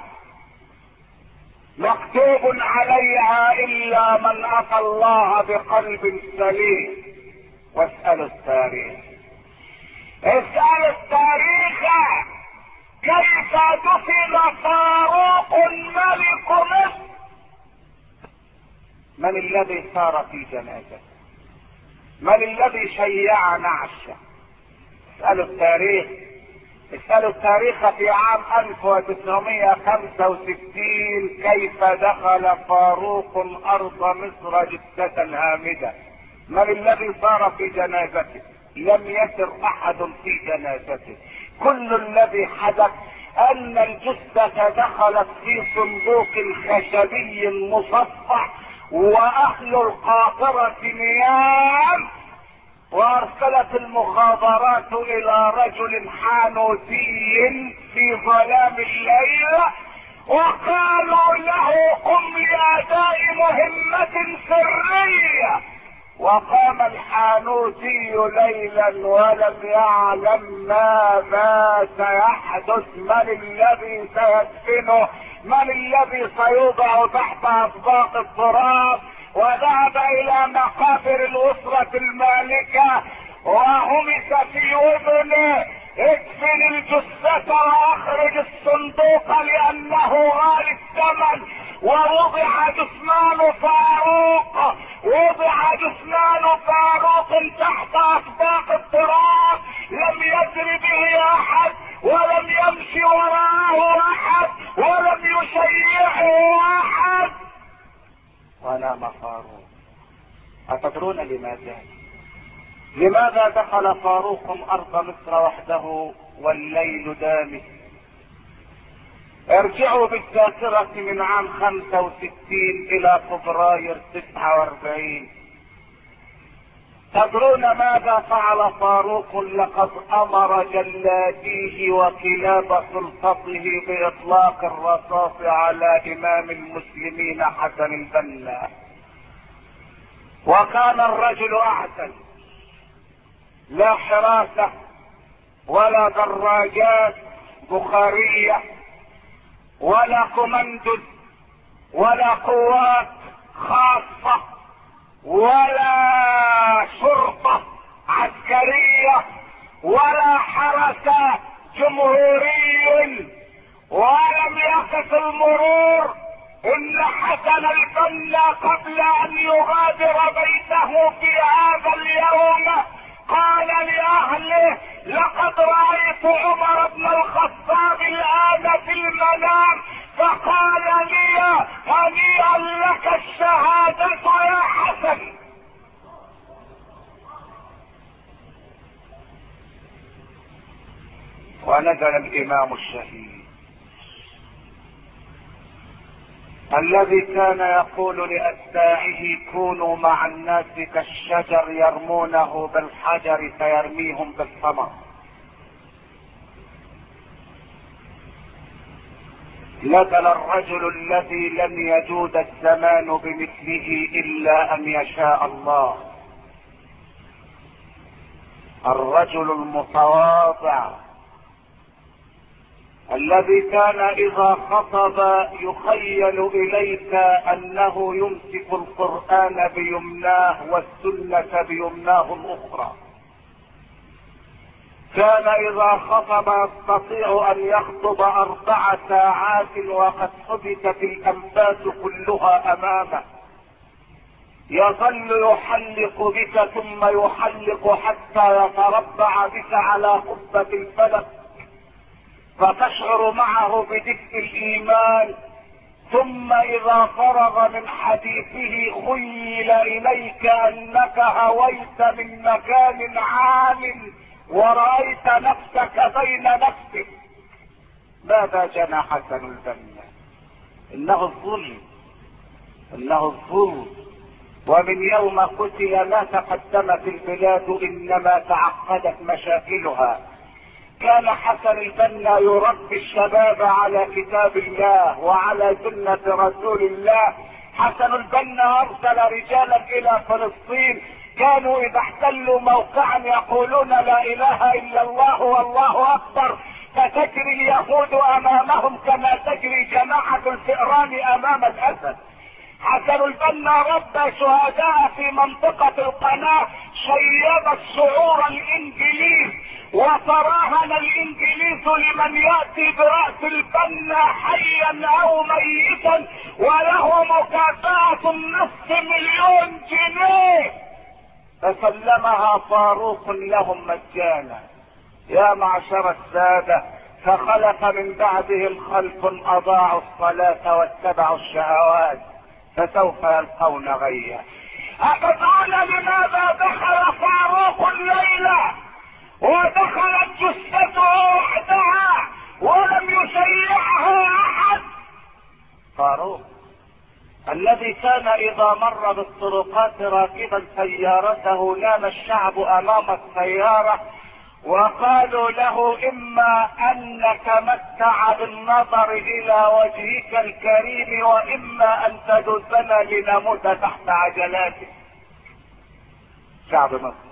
مكتوب عليها الا من اتى الله بقلب سليم. واسألوا التاريخ، اسألوا التاريخ كيف دفن فاروق ملك مصر. من الذي سار في جنازته؟ من الذي شيع نعشه؟ اسألوا التاريخ. اسألوا التاريخ في عام 1965 كيف دخل فاروق ارض مصر جثة هامدة. من الذي سار في جنازته؟ لم يسر احد في جنازته. كل الذي حدث ان الجثة دخلت في صندوق خشبي مصفح واهل القاطرة نيام، وارسلت المخابرات الى رجل حانوتي في ظلام الليل وقالوا له: قم لاداء مهمة سرية. وقام الحانوتي ليلا ولم يعلم ماذا سيحدث، من الذي سيدفنه، من الذي سيوضع تحت اطباق التراب. وذهب الى مقابر الاسرة المالكة وهمس في اذنه: ادفن الجثة واخرج الصندوق لانه غالي الثمن. ووضع جثمان فاروق، وضع جثمان فاروق تحت اطباق التراب، لم يجر به احد ولم يمشي وراءه احد ولم يشيعه احد. ونام فاروق. أتدرون لماذا؟ لماذا دخل فاروق ارض مصر وحده والليل دامس؟ ارجعوا بالذاكرة من عام 65 الى فبراير 49. تدرون ماذا فعل فاروق؟ لقد امر جلاديه وكلاب سلطته باطلاق الرصاص على امام المسلمين حسن البنا. وكان الرجل اعتل، لا حراسة ولا دراجات بخارية ولا كوماندوز ولا قوات خاصة ولا شرطة عسكرية ولا حرس جمهوري، ولم يقف المرور. ان حسن البنا قبل ان يغادر بيته في هذا اليوم قال لاهله: لقد رأيت عمر بن الخطاب الان في المنام فقال لي: هنيئا لك الشهادة يا حسن. ونزل الامام الشهيد الذي كان يقول لاتباعه: كونوا مع الناس كالشجر يرمونه بالحجر فيرميهم بالثمر. نزل الرجل الذي لم يجود الزمان بمثله الا ان يشاء الله. الرجل المتواضع الذي كان اذا خطب يخيل اليك انه يمسك القرآن بيمناه والسنة بيمناه الاخرى. كان اذا خطب يستطيع ان يخطب 4 ساعات وقد حبست الانفاس كلها امامه. يظل يحلق بك ثم يحلق حتى يتربع بك على قبة الفلك فتشعر معه بدفء الايمان. ثم اذا فرغ من حديثه خيل اليك انك هويت من مكان عال ورأيت نفسك بين نفسك. ماذا جنى حسن البنا؟ انه الظلم، انه الظلم. ومن يوم قتل ما تقدمت البلاد انما تعقدت مشاكلها. كان حسن البنا يربي الشباب على كتاب الله وعلى سنة رسول الله. حسن البنا ارسل رجالا الى فلسطين، كانوا اذا احتلوا موقعا يقولون لا اله الا الله والله اكبر، فتجري اليهود امامهم كما تجري جماعة الفئران امام الاسد. حسن البنا ربى شهداء في منطقة القناة، شيبت شعور الانجليز وتراهن الانجليز لمن يأتي برأس البنا حيا او ميتا وله مكافأة $500,000 فسلمها فاروق لهم مجانا. يا معشر السادة، فخلف من بعدهم خلف اضاعوا الصلاة واتبعوا الشهوات فسوف يلقون غيا. أتدرون لماذا دخل فاروق الليلة ودخلت جثته وحدها ولم يشيعه احد؟ فاروق الذي كان اذا مر بالطرقات راكبا سيارته نام الشعب امام السيارة وقالوا له اما ان نتمتع بالنظر الى وجهك الكريم واما ان تدزنا لنموت تحت عجلاتك. شعب مصر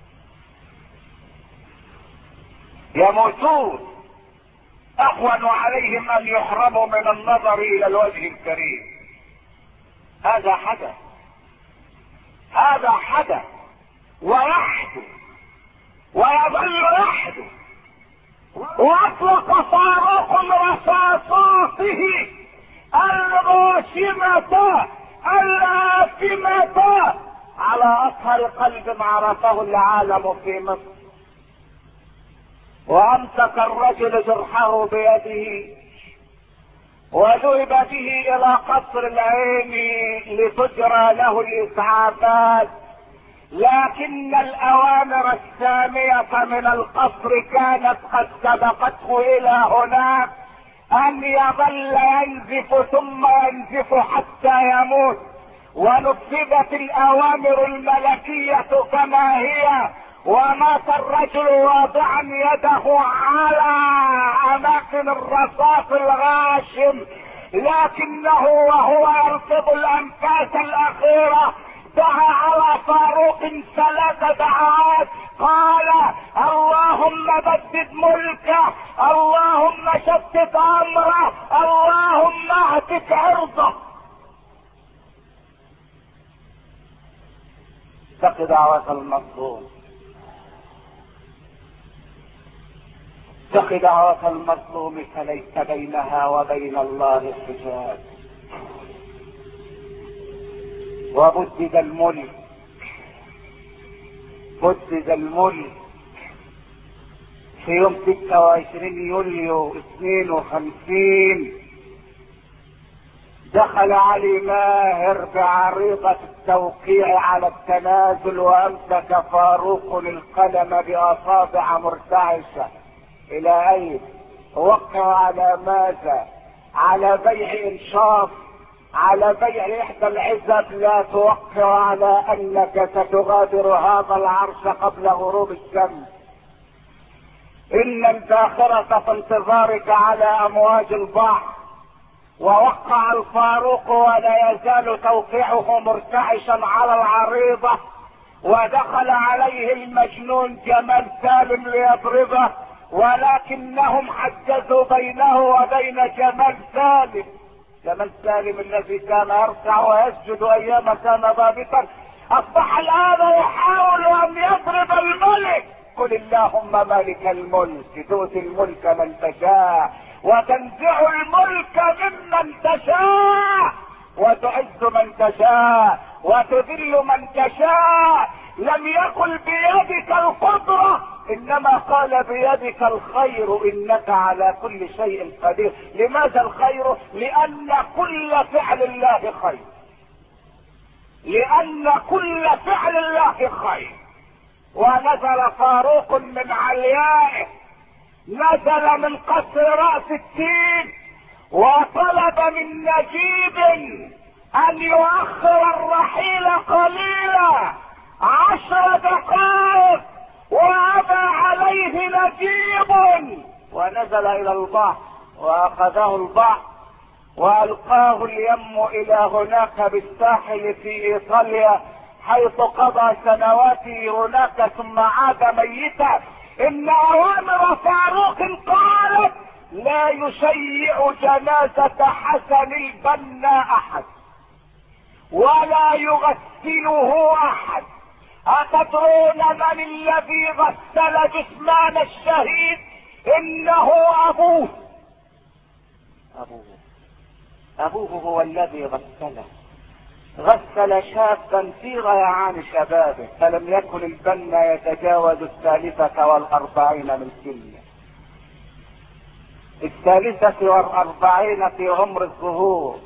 يموتون اهون عليهم ان يحرموا من النظر الى الوجه الكريم. هذا حدث، هذا حدث ويحدث ويظل يحدث. واطلق فاروق رصاصاته الغاشمة الآثمة على اطهر قلب عرفه العالم في مصر، وامسك الرجل جرحه بيده وذهب به الى قصر العين لتجرى له الاسعافات، لكن الاوامر السامية من القصر كانت قد سبقته الى هناك ان يظل ينزف ثم ينزف حتى يموت. ونفذت الاوامر الملكية كما هي، ومات الرجل واضعا يده على اماكن الرصاص الغاشم، لكنه وهو يلفظ الانفاس الاخيرة دعا على فاروق 3 دعوات، قال اللهم بدد ملكه، اللهم شتت امره، اللهم اهتك عرضه. اتق دعوة المظلوم، اتق دعوة المظلوم فليس بينها وبين الله حجاب. وبدد الملك، بدد الملك في يوم 26 يوليو 52. دخل علي ماهر بعريضة التوقيع على التنازل وامسك فاروق القلم باصابع مرتعشة. الى اين؟ وقع على ماذا؟ على بيع انشاط، على بيع احدى العزب. لا توقع على انك ستغادر هذا العرش قبل غروب الشمس. ان الباخرة في انتظارك على امواج البحر. ووقع الفاروق ولا يزال توقيعه مرتعشا على العريضة، ودخل عليه المجنون جمال سالم ليضربه، ولكنهم حجزوا بينه وبين جمال سالم. جمال سالم الذي كان يركع ويسجد ايام كان ضابطا اصبح الان يحاول ان يضرب الملك. قل اللهم مالك الملك تؤتي الملك من تشاء وتنزع الملك ممن تشاء وتعز من تشاء وتذل من تشاء. لم يقل بيدك القدرة انما قال بيدك الخير انك على كل شيء قدير. لماذا الخير؟ لان كل فعل الله خير، لان كل فعل الله خير. ونزل فاروق من عليائه، نزل من قصر رأس التين وطلب من نجيب ان يؤخر الرحيل قليلا 10 دقائق، وابى عليه نجيب، ونزل الى البحر واخذه البحر والقاه اليم الى هناك بالساحل في ايطاليا، حيث قضى سنواته هناك ثم عاد ميتا. ان اوامر فاروق قالت لا يشيع جنازة حسن البنا احد ولا يغسله احد. اتدرون من الذي غسل جثمان الشهيد؟ انه ابوه. ابوه هو الذي غسله، غسل شابا في غيعان شبابه، فلم يكن البنا يتجاوز 43 من سنه، 43 في عمر الظهور.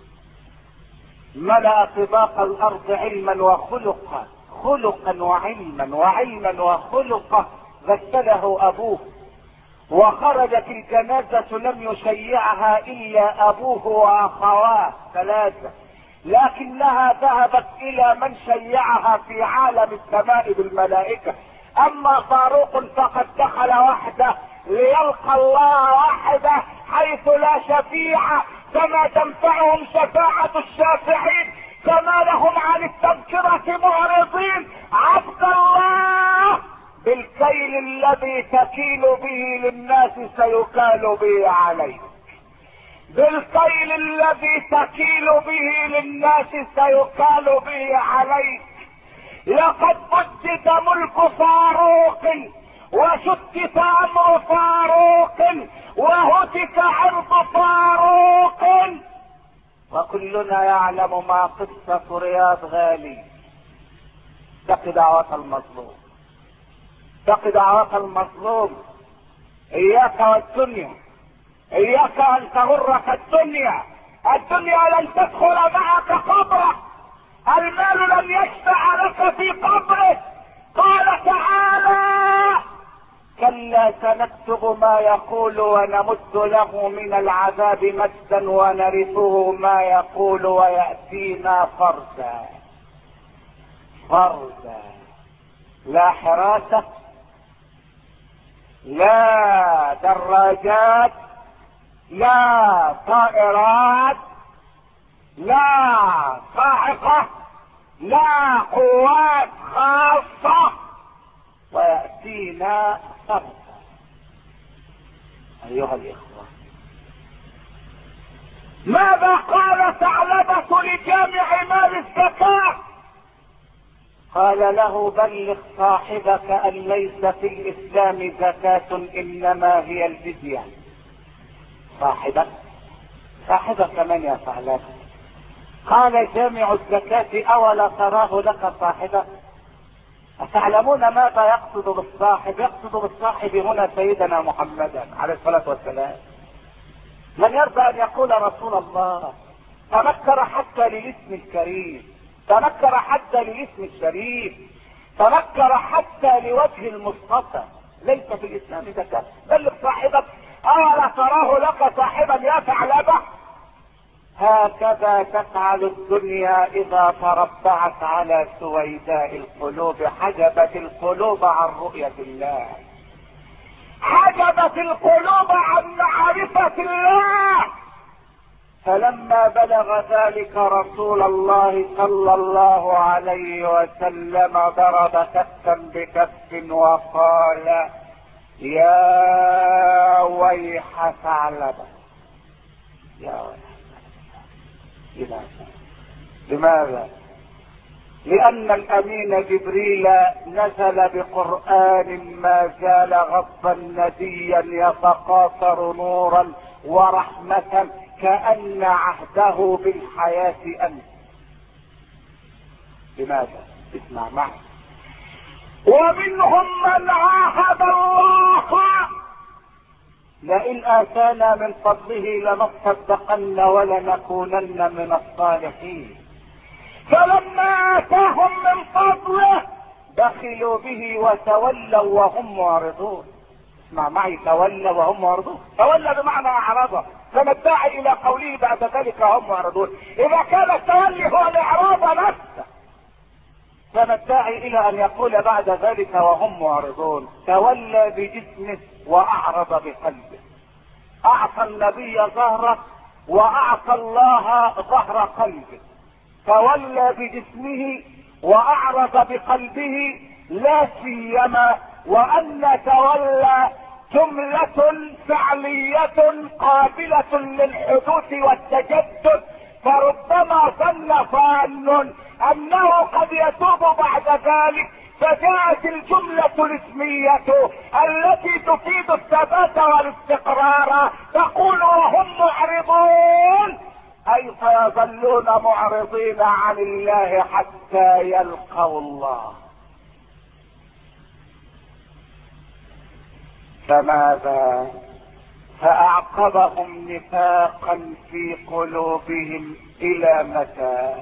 ملأ طباق الارض علما وخلقا، خلقا وعلما، وعلما وخلقا. غسله ابوه، وخرجت الجنازة لم يشيعها الا ابوه واخواه 3، لكنها ذهبت الى من شيعها في عالم السماء بالملائكة. اما فاروق فقد دخل وحده ليلقى الله وحده حيث لا شفيع، فما تنفعهم شفاعة الشافعين، فما لهم عن التذكرة معرضين. عبد الله، بالكيل الذي تكيل به للناس سيكال به عليك، بالكيل الذي تكيل به للناس سيكال به عليك. لقد بدد ملك فاروق وشتت امر فاروق وهتك عرض فاروق، وكلنا يعلم ما قصة رياض غالي. اتق دعوة المظلوم، اتق دعوة المظلوم. اياك والدنيا، اياك ان تغرك الدنيا. الدنيا لن تدخل معك قبرك، المال لن يشفع لك في قبرك. قال تعالى كلا سنكتب ما يقول ونمد له من العذاب مدا ونرثه ما يقول ويأتينا فردا. فردا، لا حراسة، لا دراجات، لا طائرات، لا صاعقة، لا قوات خاصة، ويأتينا فردا. ايها الاخوة، ماذا قال ثعلبة لجامع مال الزكاة؟ قال له بلغ صاحبك ان ليس في الاسلام زكاة انما هي الجزية. صاحبك من يا ثعلبة؟ قال جامع الزكاة اولا تراه لك صاحبك؟ أتعلمون ماذا يقصد بالصاحب؟ يقصد بالصاحب هنا سيدنا محمدا عليه الصلاة والسلام. من يرضى ان يقول رسول الله؟ تنكر حتى للاسم الكريم، تنكر حتى للاسم الشريف، تنكر حتى لوجه المصطفى. ليس في الاسلام زكاة. بلغ صاحبك اولا تراه لك صاحبا يا ثعلبة؟ هكذا تفعل الدنيا اذا تربعت على سويداء القلوب، حجبت القلوب عن رؤية الله، حجبت القلوب عن معرفة الله. فلما بلغ ذلك رسول الله صلى الله عليه وسلم ضرب كفا بكف وقال: يا ويح ثعلبة، يا ويح. لماذا؟ لأن الأمين جبريل نزل بقرآن ما زال غضا نديا يتقاطر نورا ورحمة كأن عهده بالحياة أنت. لماذا؟ اسمع معي. ومنهم من عاهد الله لئن آتانا من فضله لنصدقن ولنكونن من الصالحين، فلما آتاهم من فضله بخلوا به وتولوا وهم معرضون. اسمع معي، تولوا وهم معرضون. تولى بمعنى أعرض، فما الداعي إلى قوله بعد ذلك هم معرضون؟ إذا كان التولي هو الإعراض نفسه، فما الداعي إلى أن يقول بعد ذلك وهم معرضون؟ تولى بجسمه وأعرض بقلبه. أعطى النبي ظهره وأعطى الله ظهر قلبه. تولى بجسمه وأعرض بقلبه، لا سيما وأن تولى جملة فعلية قابلة للحدوث والتجدد، فربما ظن ظان أنه قد يتوب بعد ذلك، فجاءت الجملة الاسمية التي تفيد الثبات والاستقرار تقول وهم معرضون، أي سيظلون معرضين عن الله حتى يلقوا الله. فماذا؟ فأعقبهم نفاقا في قلوبهم إلى متى؟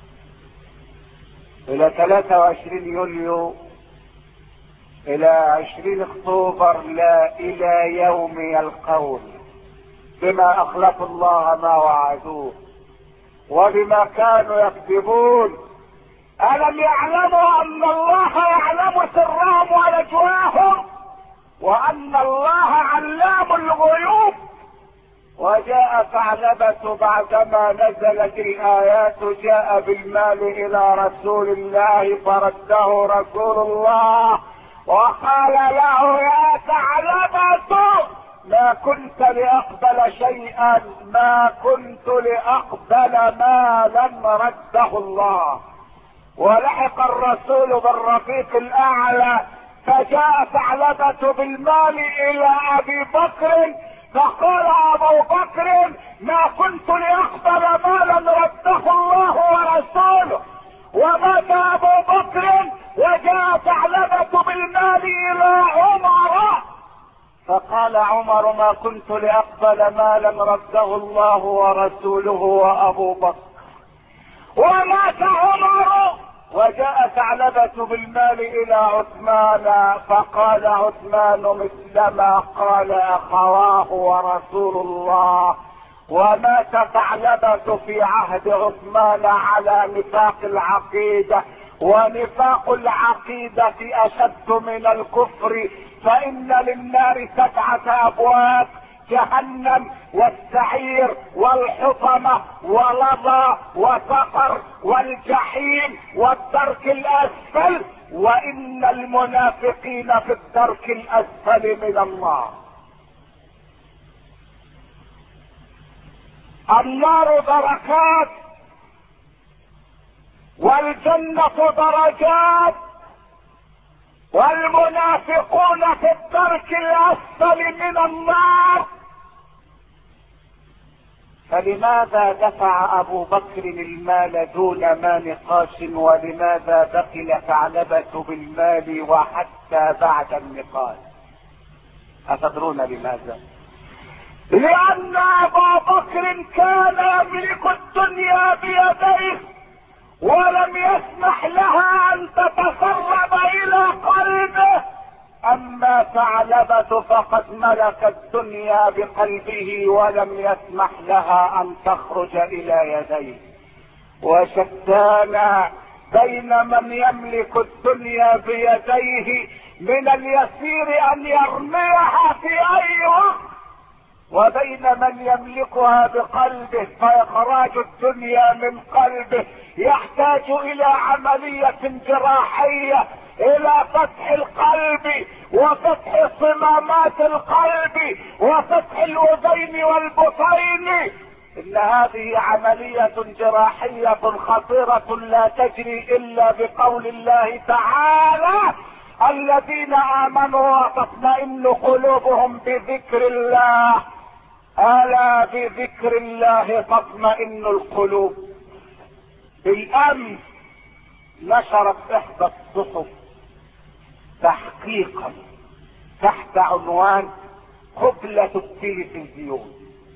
إلى 23 يوليو، إلى 20 أكتوبر، لا إلى يوم يلقون، بما أخلفوا الله ما وعدوه وبما كانوا يكذبون. ألم يعلموا أن الله يعلم سرهم ونجواهم وأن الله علام الغيوب؟ وجاء ثعلبة بعدما نزلت الآيات، جاء بالمال إلى رسول الله فرده رسول الله وقال له: يا ثعلبة، ما كنت لأقبل شيئا، ما كنت لأقبل مالا رده الله. ولحق الرسول بالرفيق الأعلى، فجاء ثعلبة بالمال إلى أبي بكر، فقال أبو بكر: ما كنت لأقبل مالا رده الله ورسوله. ومات أبو بكر وجاء ثعلبة بالمال إلى عمر، فقال عمر: ما كنت لأقبل مالا رده الله ورسوله وأبو بكر. ومات عمر وجاء ثعلبة بالمال إلى عثمان، فقال عثمان مثلما قال أخواه ورسول الله. ومات ثعلبة في عهد عثمان على نفاق العقيدة، ونفاق العقيدة أشد من الكفر، فإن للنار 7 أبواب: جهنم والسعير والحطمة ولظى وسقر والجحيم والدرك الأسفل، وإن المنافقين في الدرك الأسفل من النار. النار دركات والجنة درجات، والمنافقون في الدرك الأسفل من النار. فلماذا دفع أبو بكر المال دون ما نقاش؟ ولماذا بخل ثعلبة بالمال وحتى بعد النقاش؟ أتدرون لماذا؟ لأن أبا بكر كان يملك الدنيا بيديه، ولم يسمح لها أن تتسرب إلى قلبه. أما ثعلبة فقد ملك الدنيا بقلبه ولم يسمح لها أن تخرج إلى يديه. وشتان بين من يملك الدنيا بيديه من اليسير أن يرميها في أي وقت، وبين من يملكها بقلبه، فاخراج الدنيا من قلبه يحتاج الى عملية جراحية، الى فتح القلب وفتح صمامات القلب وفتح الاذين والبطين. ان هذه عملية جراحية خطيرة لا تجري الا بقول الله تعالى: الذين امنوا وتطمئن قلوبهم بذكر الله، الا بذكر الله تطمئن القلوب. بالامس نشرت احدى الصحف تحقيقا تحت عنوان قبلة التلفزيون،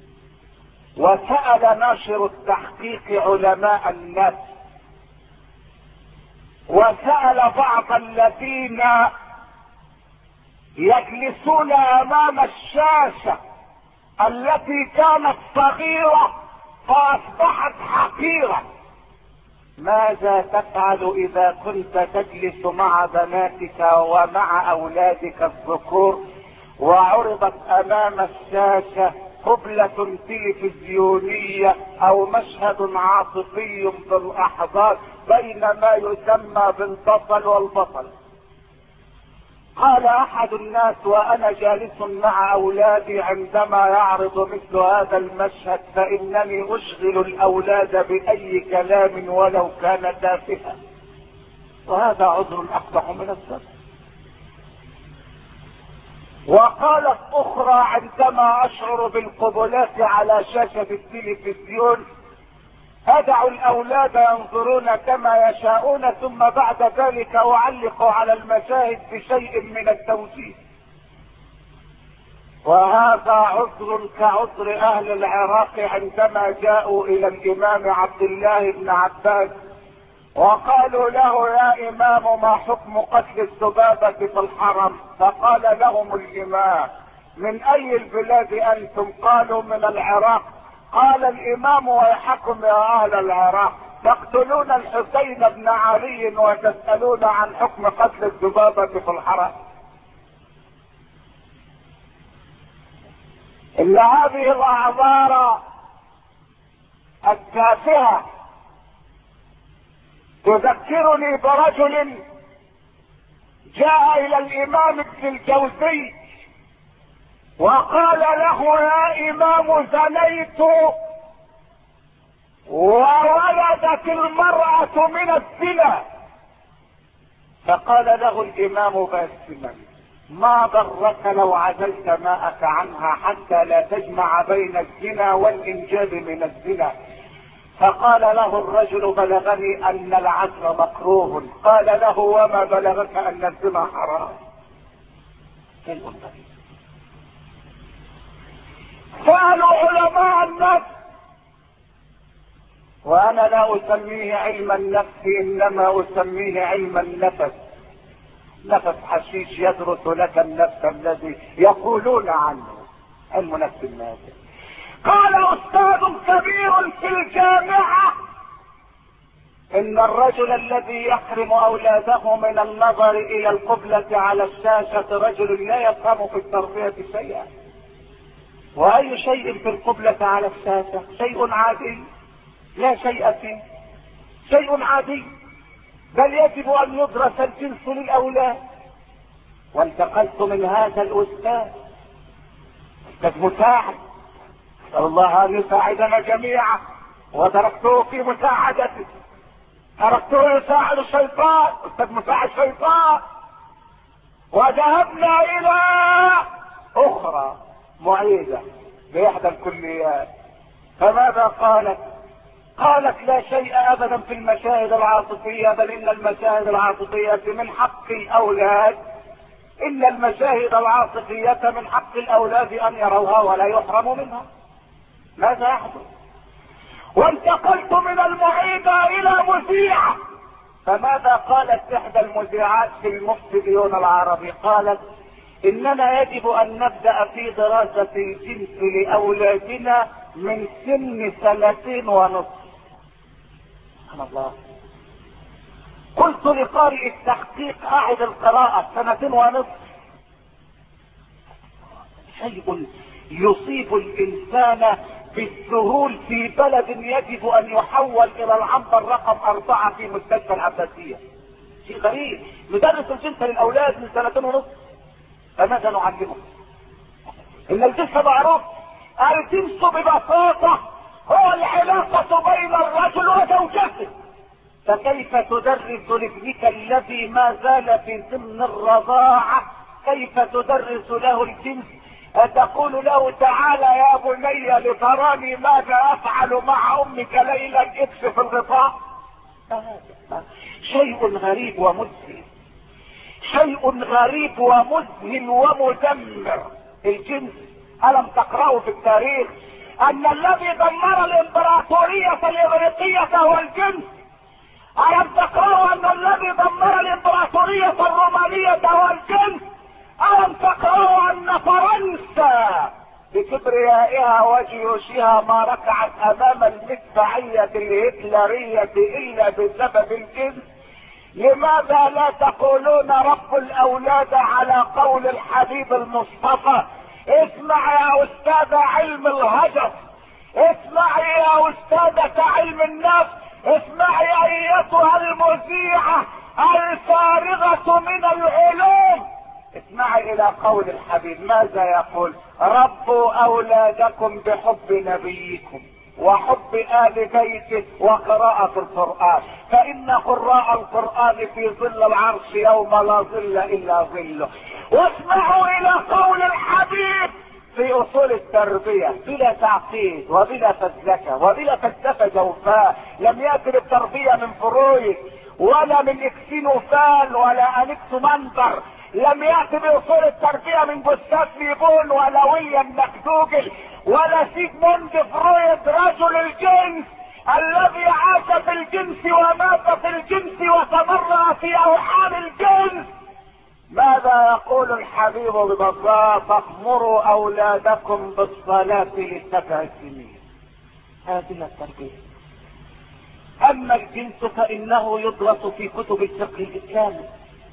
وسأل ناشر التحقيق علماء النفس، وسأل بعض الذين يجلسون امام الشاشة التي كانت صغيرة فاصبحت حقيرة: ماذا تفعل اذا كنت تجلس مع بناتك ومع اولادك الذكور وعرضت امام الشاشة قبلة تلفزيونية او مشهد عاطفي بالاحضان بين ما يسمى بالبطل والبطل؟ قال احد الناس وانا جالس مع اولادي عندما يعرض مثل هذا المشهد فانني اشغل الاولاد باي كلام ولو كان تافها، وهذا عذر اقبح من الذنب. وقالت اخرى: عندما اشعر بالقبلات على شاشة التلفزيون ادع الاولاد ينظرون كما يشاءون، ثم بعد ذلك اعلق على المشاهد بشيء من التوجيه. وهذا عذر كعذر اهل العراق عندما جاءوا الى الامام عبد الله بن عباس وقالوا له: يا امام ما حكم قتل الذبابة في الحرم؟ فقال لهم الامام: من اي البلاد انتم؟ قالوا: من العراق. قال الامام: ويحكم يا اهل العراق، تقتلون الحسين بن علي وتسألون عن حكم قتل الذبابة في الحرم؟ ان هذه الاعذار التافهة تذكرني برجل جاء الى الامام ابن الجوزي وقال له: يا امام زنيت وولدت المرأة من الزنا. فقال له الامام باسما: ما ضرك لو عزلت ماءك عنها حتى لا تجمع بين الزنا والانجاب من الزنا؟ فقال له الرجل: بلغني ان العزل مكروه. قال له: وما بلغك ان الزنا حرام؟ سألوا علماء النفس، وانا لا اسميه علم النفس انما اسميه علم النفس. نفس حشيش يدرس لك النفس الذي يقولون عنه علم نفس الناس. قال استاذ كبير في الجامعة: ان الرجل الذي يحرم اولاده من النظر الى القبلة على الشاشة رجل لا يفهم في التربية شيئا. واي شيء في القبلة على الشاشة؟ شيء عادي لا شيء فيه، شيء عادي، بل يجب ان يدرس الجنس للاولاد. وانتقلت من هذا الاستاذ مساعد، نسأل الله ان يساعدنا جميعا، وتركته في مساعدته، تركته يساعد الشيطان، استاذ مساعد شيطان. وذهبنا الى اخرى معيدة باحدى الكليات، فماذا قالت؟ قالت: لا شيء ابدا في المشاهد العاطفية، بل ان المشاهد العاطفية من حق الاولاد، ان المشاهد العاطفية من حق الاولاد ان يروها ولا يحرموا منها. ماذا يحدث؟ وانتقلت من المعيدة الى مذيعة، فماذا قالت احدى المذيعات في المفسدون العربي؟ قالت: اننا يجب ان نبدأ في دراسة الجنس لاولادنا من سن 2.5 سنة. سبحان الله. قلت لقارئ التحقيق: اعد القراءة، 2.5 سنة. يصيب الانسان بالذهول في بلد يجب ان يحول الى العنبر رقم 4 في مستشفى العباسية. شيء غريب، ندرس الجنس للاولاد من 2.5 سنين، فماذا نعلمهم؟ ان الجنس معروف. الجنس ببساطة هو العلاقة بين الرجل وزوجته، فكيف تدرس لابنك الذي ما زال في سن الرضاعة، كيف تدرس له الجنس؟ تقول له تعالى يا بني لتراني ماذا افعل مع امك ليلا اكشف الغطاء. شيء غريب ومذهل، شيء غريب ومذهل ومدمر. الجنس ألم تقرأوا في التاريخ أن الذي دمر الإمبراطورية الإغريقية هو الجنس؟ ألم تقرأوا أن الذي دمر الإمبراطورية الرومانية هو الجنس؟ ألم تقرأوا أن فرنسا بكبريائها وجيوشها ما ركعت أمام المدفعية الهتلرية إلا بسبب الجنس؟ لماذا لا تقولون رب الأولاد على قول الحبيب المصطفى؟ اسمع يا أستاذ علم الهجر، اسمع يا أستاذة علم النفس، اسمعي أيتها المذيعة الفارغة من العلوم، اسمعي إلى قول الحبيب. ماذا يقول؟ ربوا أولادكم بحب نبيكم وحب آل بيته وقراءة القرآن، فإن قراء القرآن في ظل العرش يوم لا ظل إلا ظله. واسمعوا إلى قول الحبيب في أصول التربية بلا تعقيد وبلا فزلكة وبلا فلسفة جوفاء. لم يأتي التربية من فرويد ولا من اكسينوفال ولا أنيكس منبر، لم يأتي بأصول التربية من جوستاف ليبون ولا ويليام ماكدوجل ولا سيغموند فرويد رجل الجنس الذي عاش في الجنس ومات في الجنس وتمرع في اوحام الجنس. ماذا يقول الحبيب ببساطة؟ مروا اولادكم بالصلاة ل7 سنين. هذه التربية. اما الجنس فانه يدرس في كتب الفقه الاسلامي.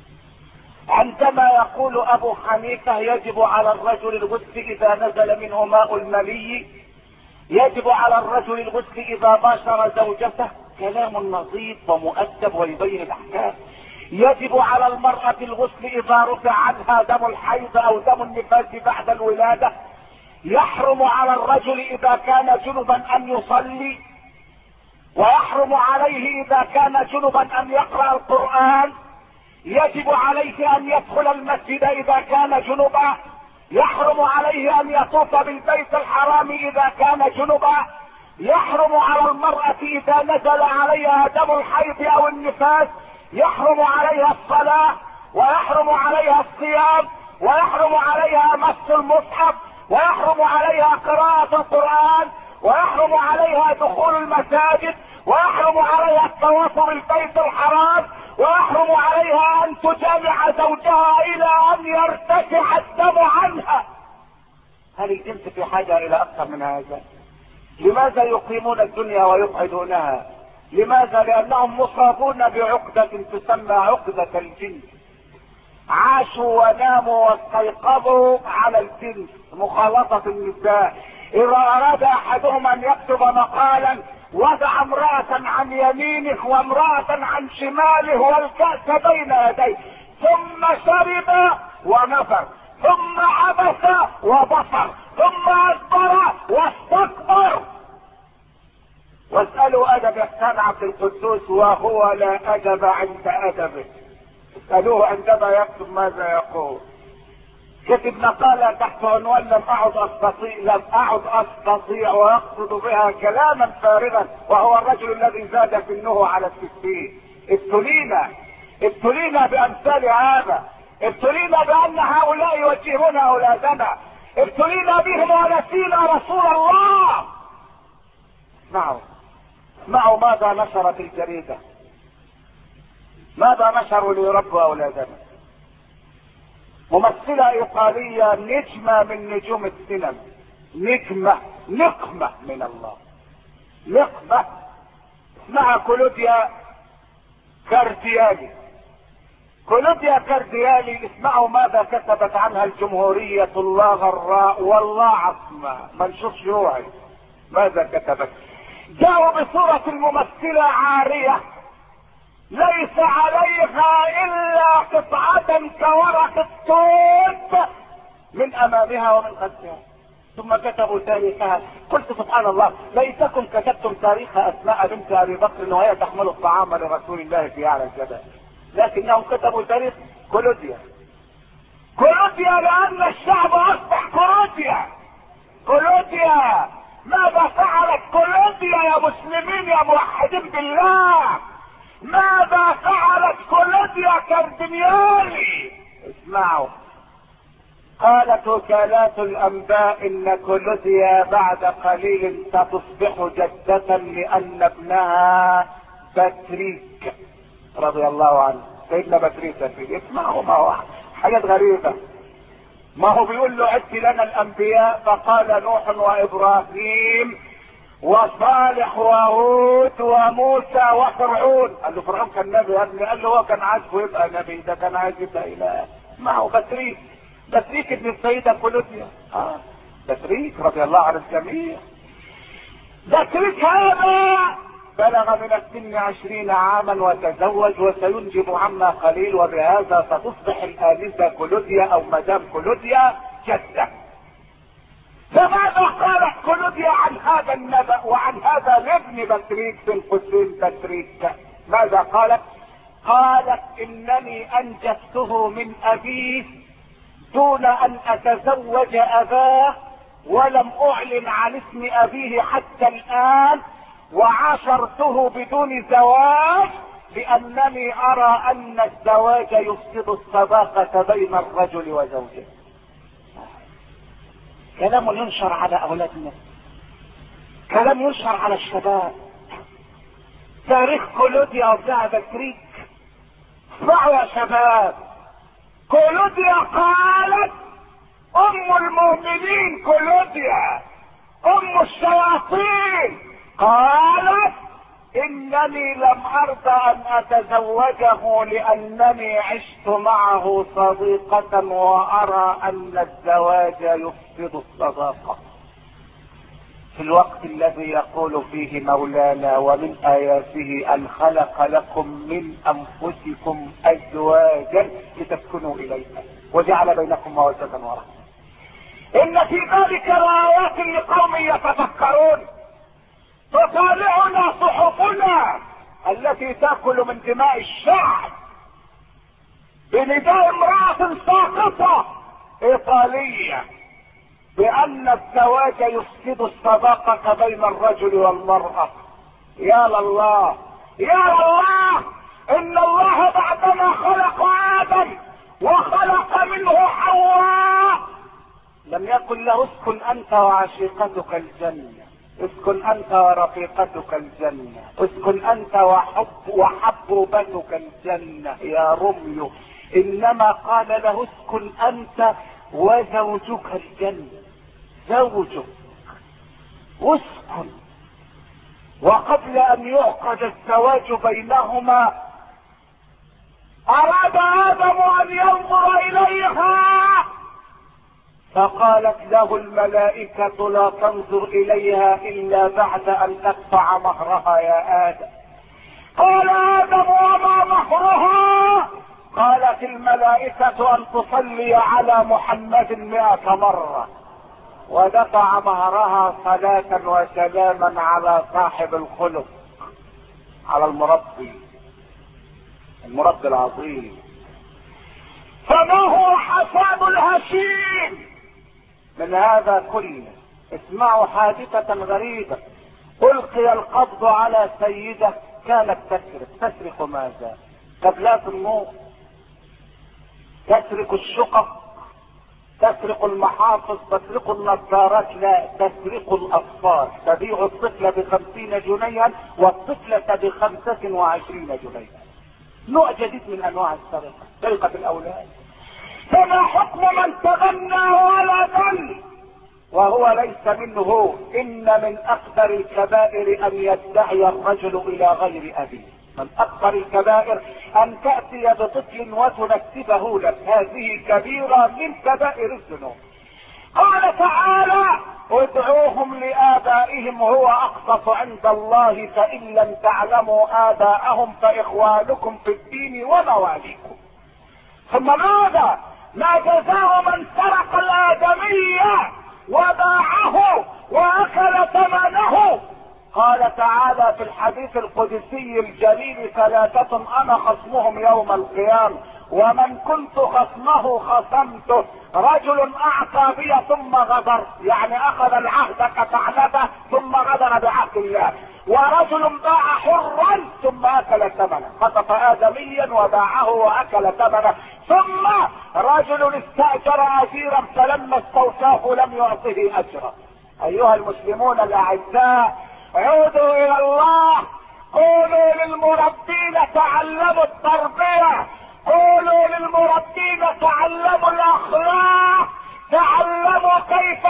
عندما يقول ابو حنيفة يجب على الرجل الغسل اذا نزل منه ماء المني، يجب على الرجل الغسل اذا باشر زوجته، كلام نظيف ومؤدب ويبين الاحكام. يجب على المرأة الغسل اذا رفع عنها دم الحيض او دم النفاس بعد الولادة. يحرم على الرجل اذا كان جنبا ان يصلي، ويحرم عليه اذا كان جنبا ان يقرأ القرآن. يجب عليه ان يدخل المسجد اذا كان جنبا، يحرم عليه ان يطوف بالبيت الحرام اذا كان جنبا. يحرم على المرأة اذا نزل عليها دم الحيض او النفاس، يحرم عليها الصلاة ويحرم عليها الصيام ويحرم عليها مس المصحف ويحرم عليها قراءة القرآن ويحرم عليها دخول المساجد ويحرم عليها الطواف بالبيت الحرام ويحرم عليها ان تجامع زوجها الى ان يرتفع الدم عنها. هل الجنس في حاجة الى اكثر من هذا؟ لماذا يقيمون الدنيا ويبعدونها؟ لماذا؟ لانهم مصابون بعقدة تسمى عقدة الجنس. عاشوا وناموا واستيقظوا على الجنس، مخالطة النساء. اذا اراد احدهم ان يكتب مقالا وضع امرأة عن يمينه وامرأة عن شماله والكأس بين يديه، ثم شرب ونفر، ثم عبس وبصر، ثم ادبر واستكبر. واسألوا ادب احسان عبد القدوس وهو لا ادب عند ادبه. اسألوه عندما يكتب ماذا يقول. كتب مقالة تحت عنوان لم اعد استطيع ويقصد بها كلاما فارغا، وهو الرجل الذي زاد سنه على 60. ابتلينا بامثال هذا، ابتلينا بان هؤلاء يوجهون اولادنا، ابتلينا بهم ونسينا رسول الله. اسمعوا ماذا نشرت الجريدة، ماذا نشروا ليربوا اولادنا. ممثلة ايطالية نجمة من نجوم السينما، نقمة من الله، نقمة اسمها كلوديا كارديالي. كلوديا كارديالي، اسمعوا ماذا كتبت عنها الجمهورية الله غراء والله عصمة منشور شيوعي. ماذا كتبت؟ جاءوا بصورة الممثلة عارية ليس عليها الا قطعة كورق التوت من امامها ومن خلفها، ثم كتبوا تاريخها. قلت سبحان الله، ليتكم كتبتم تاريخ اسماء بنت ابي بكر وهي تحمل الطعام لرسول الله في اعلى الجبل، لكنهم كتبوا تاريخ كلوديا. كلوديا لان الشعب اصبح كلوديا. كلوديا ماذا فعلت كلوديا يا مسلمين يا موحدين بالله؟ ماذا فعلت كلوديا كاردينيالي؟ اسمعوا، قالت وكالات الانباء ان كلوديا بعد قليل ستصبح جدة لان ابنها باتريك رضي الله عنه، سيدنا باتريك فيه. اسمعوا، ما هو حاجات غريبة. ما هو بيقول له عد لنا الانبياء، فقال نوح وابراهيم وصالح وهود وموسى وفرعون. قال له فرعون كان نبي يا ابني؟ قال له هو كان عاجبه يبقى نبي، ده كان عايز يبقى اله. اسمعوا، باتريك ابن السيدة كلوديا. باتريك رضي الله عن الجميع. باتريك هذا بلغ من السن 20 عاما وتزوج وسينجب عما قليل، وبهذا ستصبح الآنسة كلوديا او مدام كلوديا جدة. فماذا قالت كلوديا عن هذا النبأ وعن هذا الابن باتريك بن قسين باتريك؟ ماذا قالت؟ قالت انني انجبته من ابيه دون ان اتزوج اباه، ولم اعلن عن اسم ابيه حتى الان، وعاشرته بدون زواج لانني ارى ان الزواج يفسد الصداقة بين الرجل وزوجه. كلام ينشر على اولادنا، كلام ينشر على الشباب. تاريخ كلوديا وبتاع باتريك. اسمعوا يا شباب، كلوديا قالت ام المؤمنين، كلوديا ام الشياطين، قالت انني لم ارضى ان اتزوجه لانني عشت معه صديقة وارى ان الزواج يفسد الصداقة. في الوقت الذي يقول فيه مولانا ومن اياته ان خلق لكم من انفسكم ازواجا لتسكنوا اليها وجعل بينكم مودة ورحمة. ان في ذلك لآيات لقوم يتفكرون. تطالعنا صحفنا التي تاكل من دماء الشعب بنداء امرأة ساقطة ايطالية بان الزواج يفسد الصداقة بين الرجل والمرأة. يا لله يا لله، ان الله بعدما خلق ادم وخلق منه حواء لم يكن له اسكن انت وعشيقتك الجنة، اسكن انت ورفيقتك الجنة، اسكن انت وحبوبتك الجنة يا رمي، انما قال له اسكن انت وزوجك الجنة. زوجك اسكن. وقبل ان يعقد الزواج بينهما اراد ادم ان ينظر اليها، فقالت له الملائكة لا تنظر اليها الا بعد ان تدفع مهرها يا ادم. قال ادم وما مهرها؟ قالت الملائكة ان تصلي على محمد 100 مرة. ودفع مهرها صلاة وسلاما على صاحب الخلق، على المربي العظيم. فما هو حساب الهشيم من هذا كله؟ اسمعوا حادثة غريبة. القي القبض على سيدة كانت تسرق ماذا؟ كابلات النور، تسرق الشقق، تسرق المحافظ، تسرق النظارات، لا تسرق الاطفال. تبيع الطفلة ب50 جنيها والطفلة ب25 جنيها. نوع جديد من انواع السرقة، سرقة الاولاد. فما حكم من تغنى ولدا وهو ليس منه؟ ان من اكبر الكبائر ان يدعي الرجل الى غير ابيه. من اكبر الكبائر ان تأتي بطفل وتنكبه لك، هذه كبيرة من كبائر الذنوب. قال تعالى ادعوهم لآبائهم هو اقسط عند الله فان لم تعلموا آباءهم فاخوانكم في الدين ومواليكم. ثم ماذا؟ ما جزاء من سرق الآدمية وباعه واكل ثمنه؟ قال تعالى في الحديث القدسي الجليل ثلاثة انا خصمهم يوم القيامة ومن كنت خصمه خصمته. رجل اعطى بي ثم غدر، يعني اخذ العهد كثعلبه ثم غدر بعهد الله. ورجل باع حرا ثم اكل ثمنه، خطف ادميا وباعه واكل ثمنه. ثم رجل استاجر اجيرا فلما استوفاه لم يعطه اجرا. ايها المسلمون الاعزاء، عودوا الى الله. قولوا للمربين تعلموا التربية، قولوا للمربين تعلموا الاخلاق، تعلموا كيف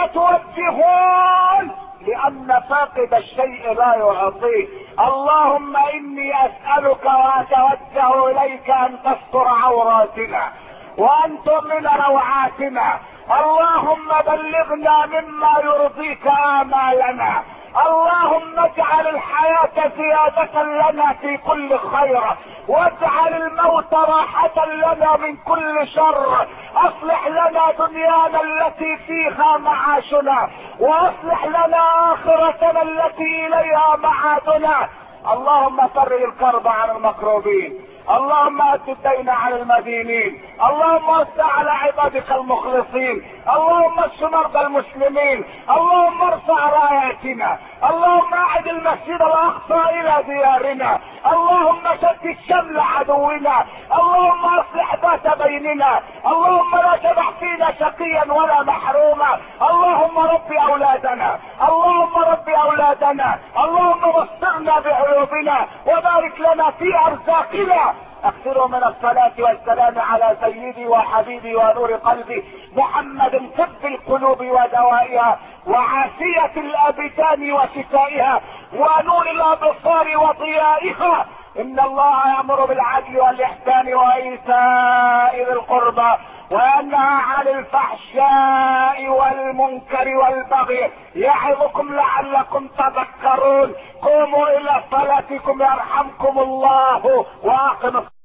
توجهون، لان فاقد الشيء لا يعطيه. اللهم اني اسألك واتوجه اليك ان تستر عوراتنا وان تؤمن روعاتنا. اللهم بلغنا مما يرضيك آمالنا. اللهم اجعل الحياة زيادة لنا في كل خير واجعل الموت راحة لنا من كل شر. اصلح لنا دنيانا التي فيها معاشنا واصلح لنا اخرتنا التي اليها معادنا. اللهم فرج الكرب عن المكروبين، اللهم اد الدين عن المدينين، اللهم وسع على عبادك المخلصين، اللهم اشف مرضى المسلمين، اللهم ارفع راياتنا، اللهم اعد المسجد الاقصى الى ديارنا، اللهم شتت شمل عدونا، اللهم اصلح ذات بيننا، اللهم لا تدع فينا شقيا ولا محروما، اللهم رب اولادنا، اللهم رب اولادنا، اللهم بصرنا بعيوبنا وبارك لنا في ارزاقنا. اكثروا من الصلاة والسلام على سيدي وحبيبي ونور قلبي محمد، طب القلوب ودوائها وعافية الابدان وشفائها ونور الابصار وضيائها. ان الله يأمر بالعدل والاحسان وايتاء ذي القربى وينهى عن الفحشاء والمنكر والبغي يعظكم لعلكم تذكرون. قوموا الى صلاتكم يرحمكم الله واقم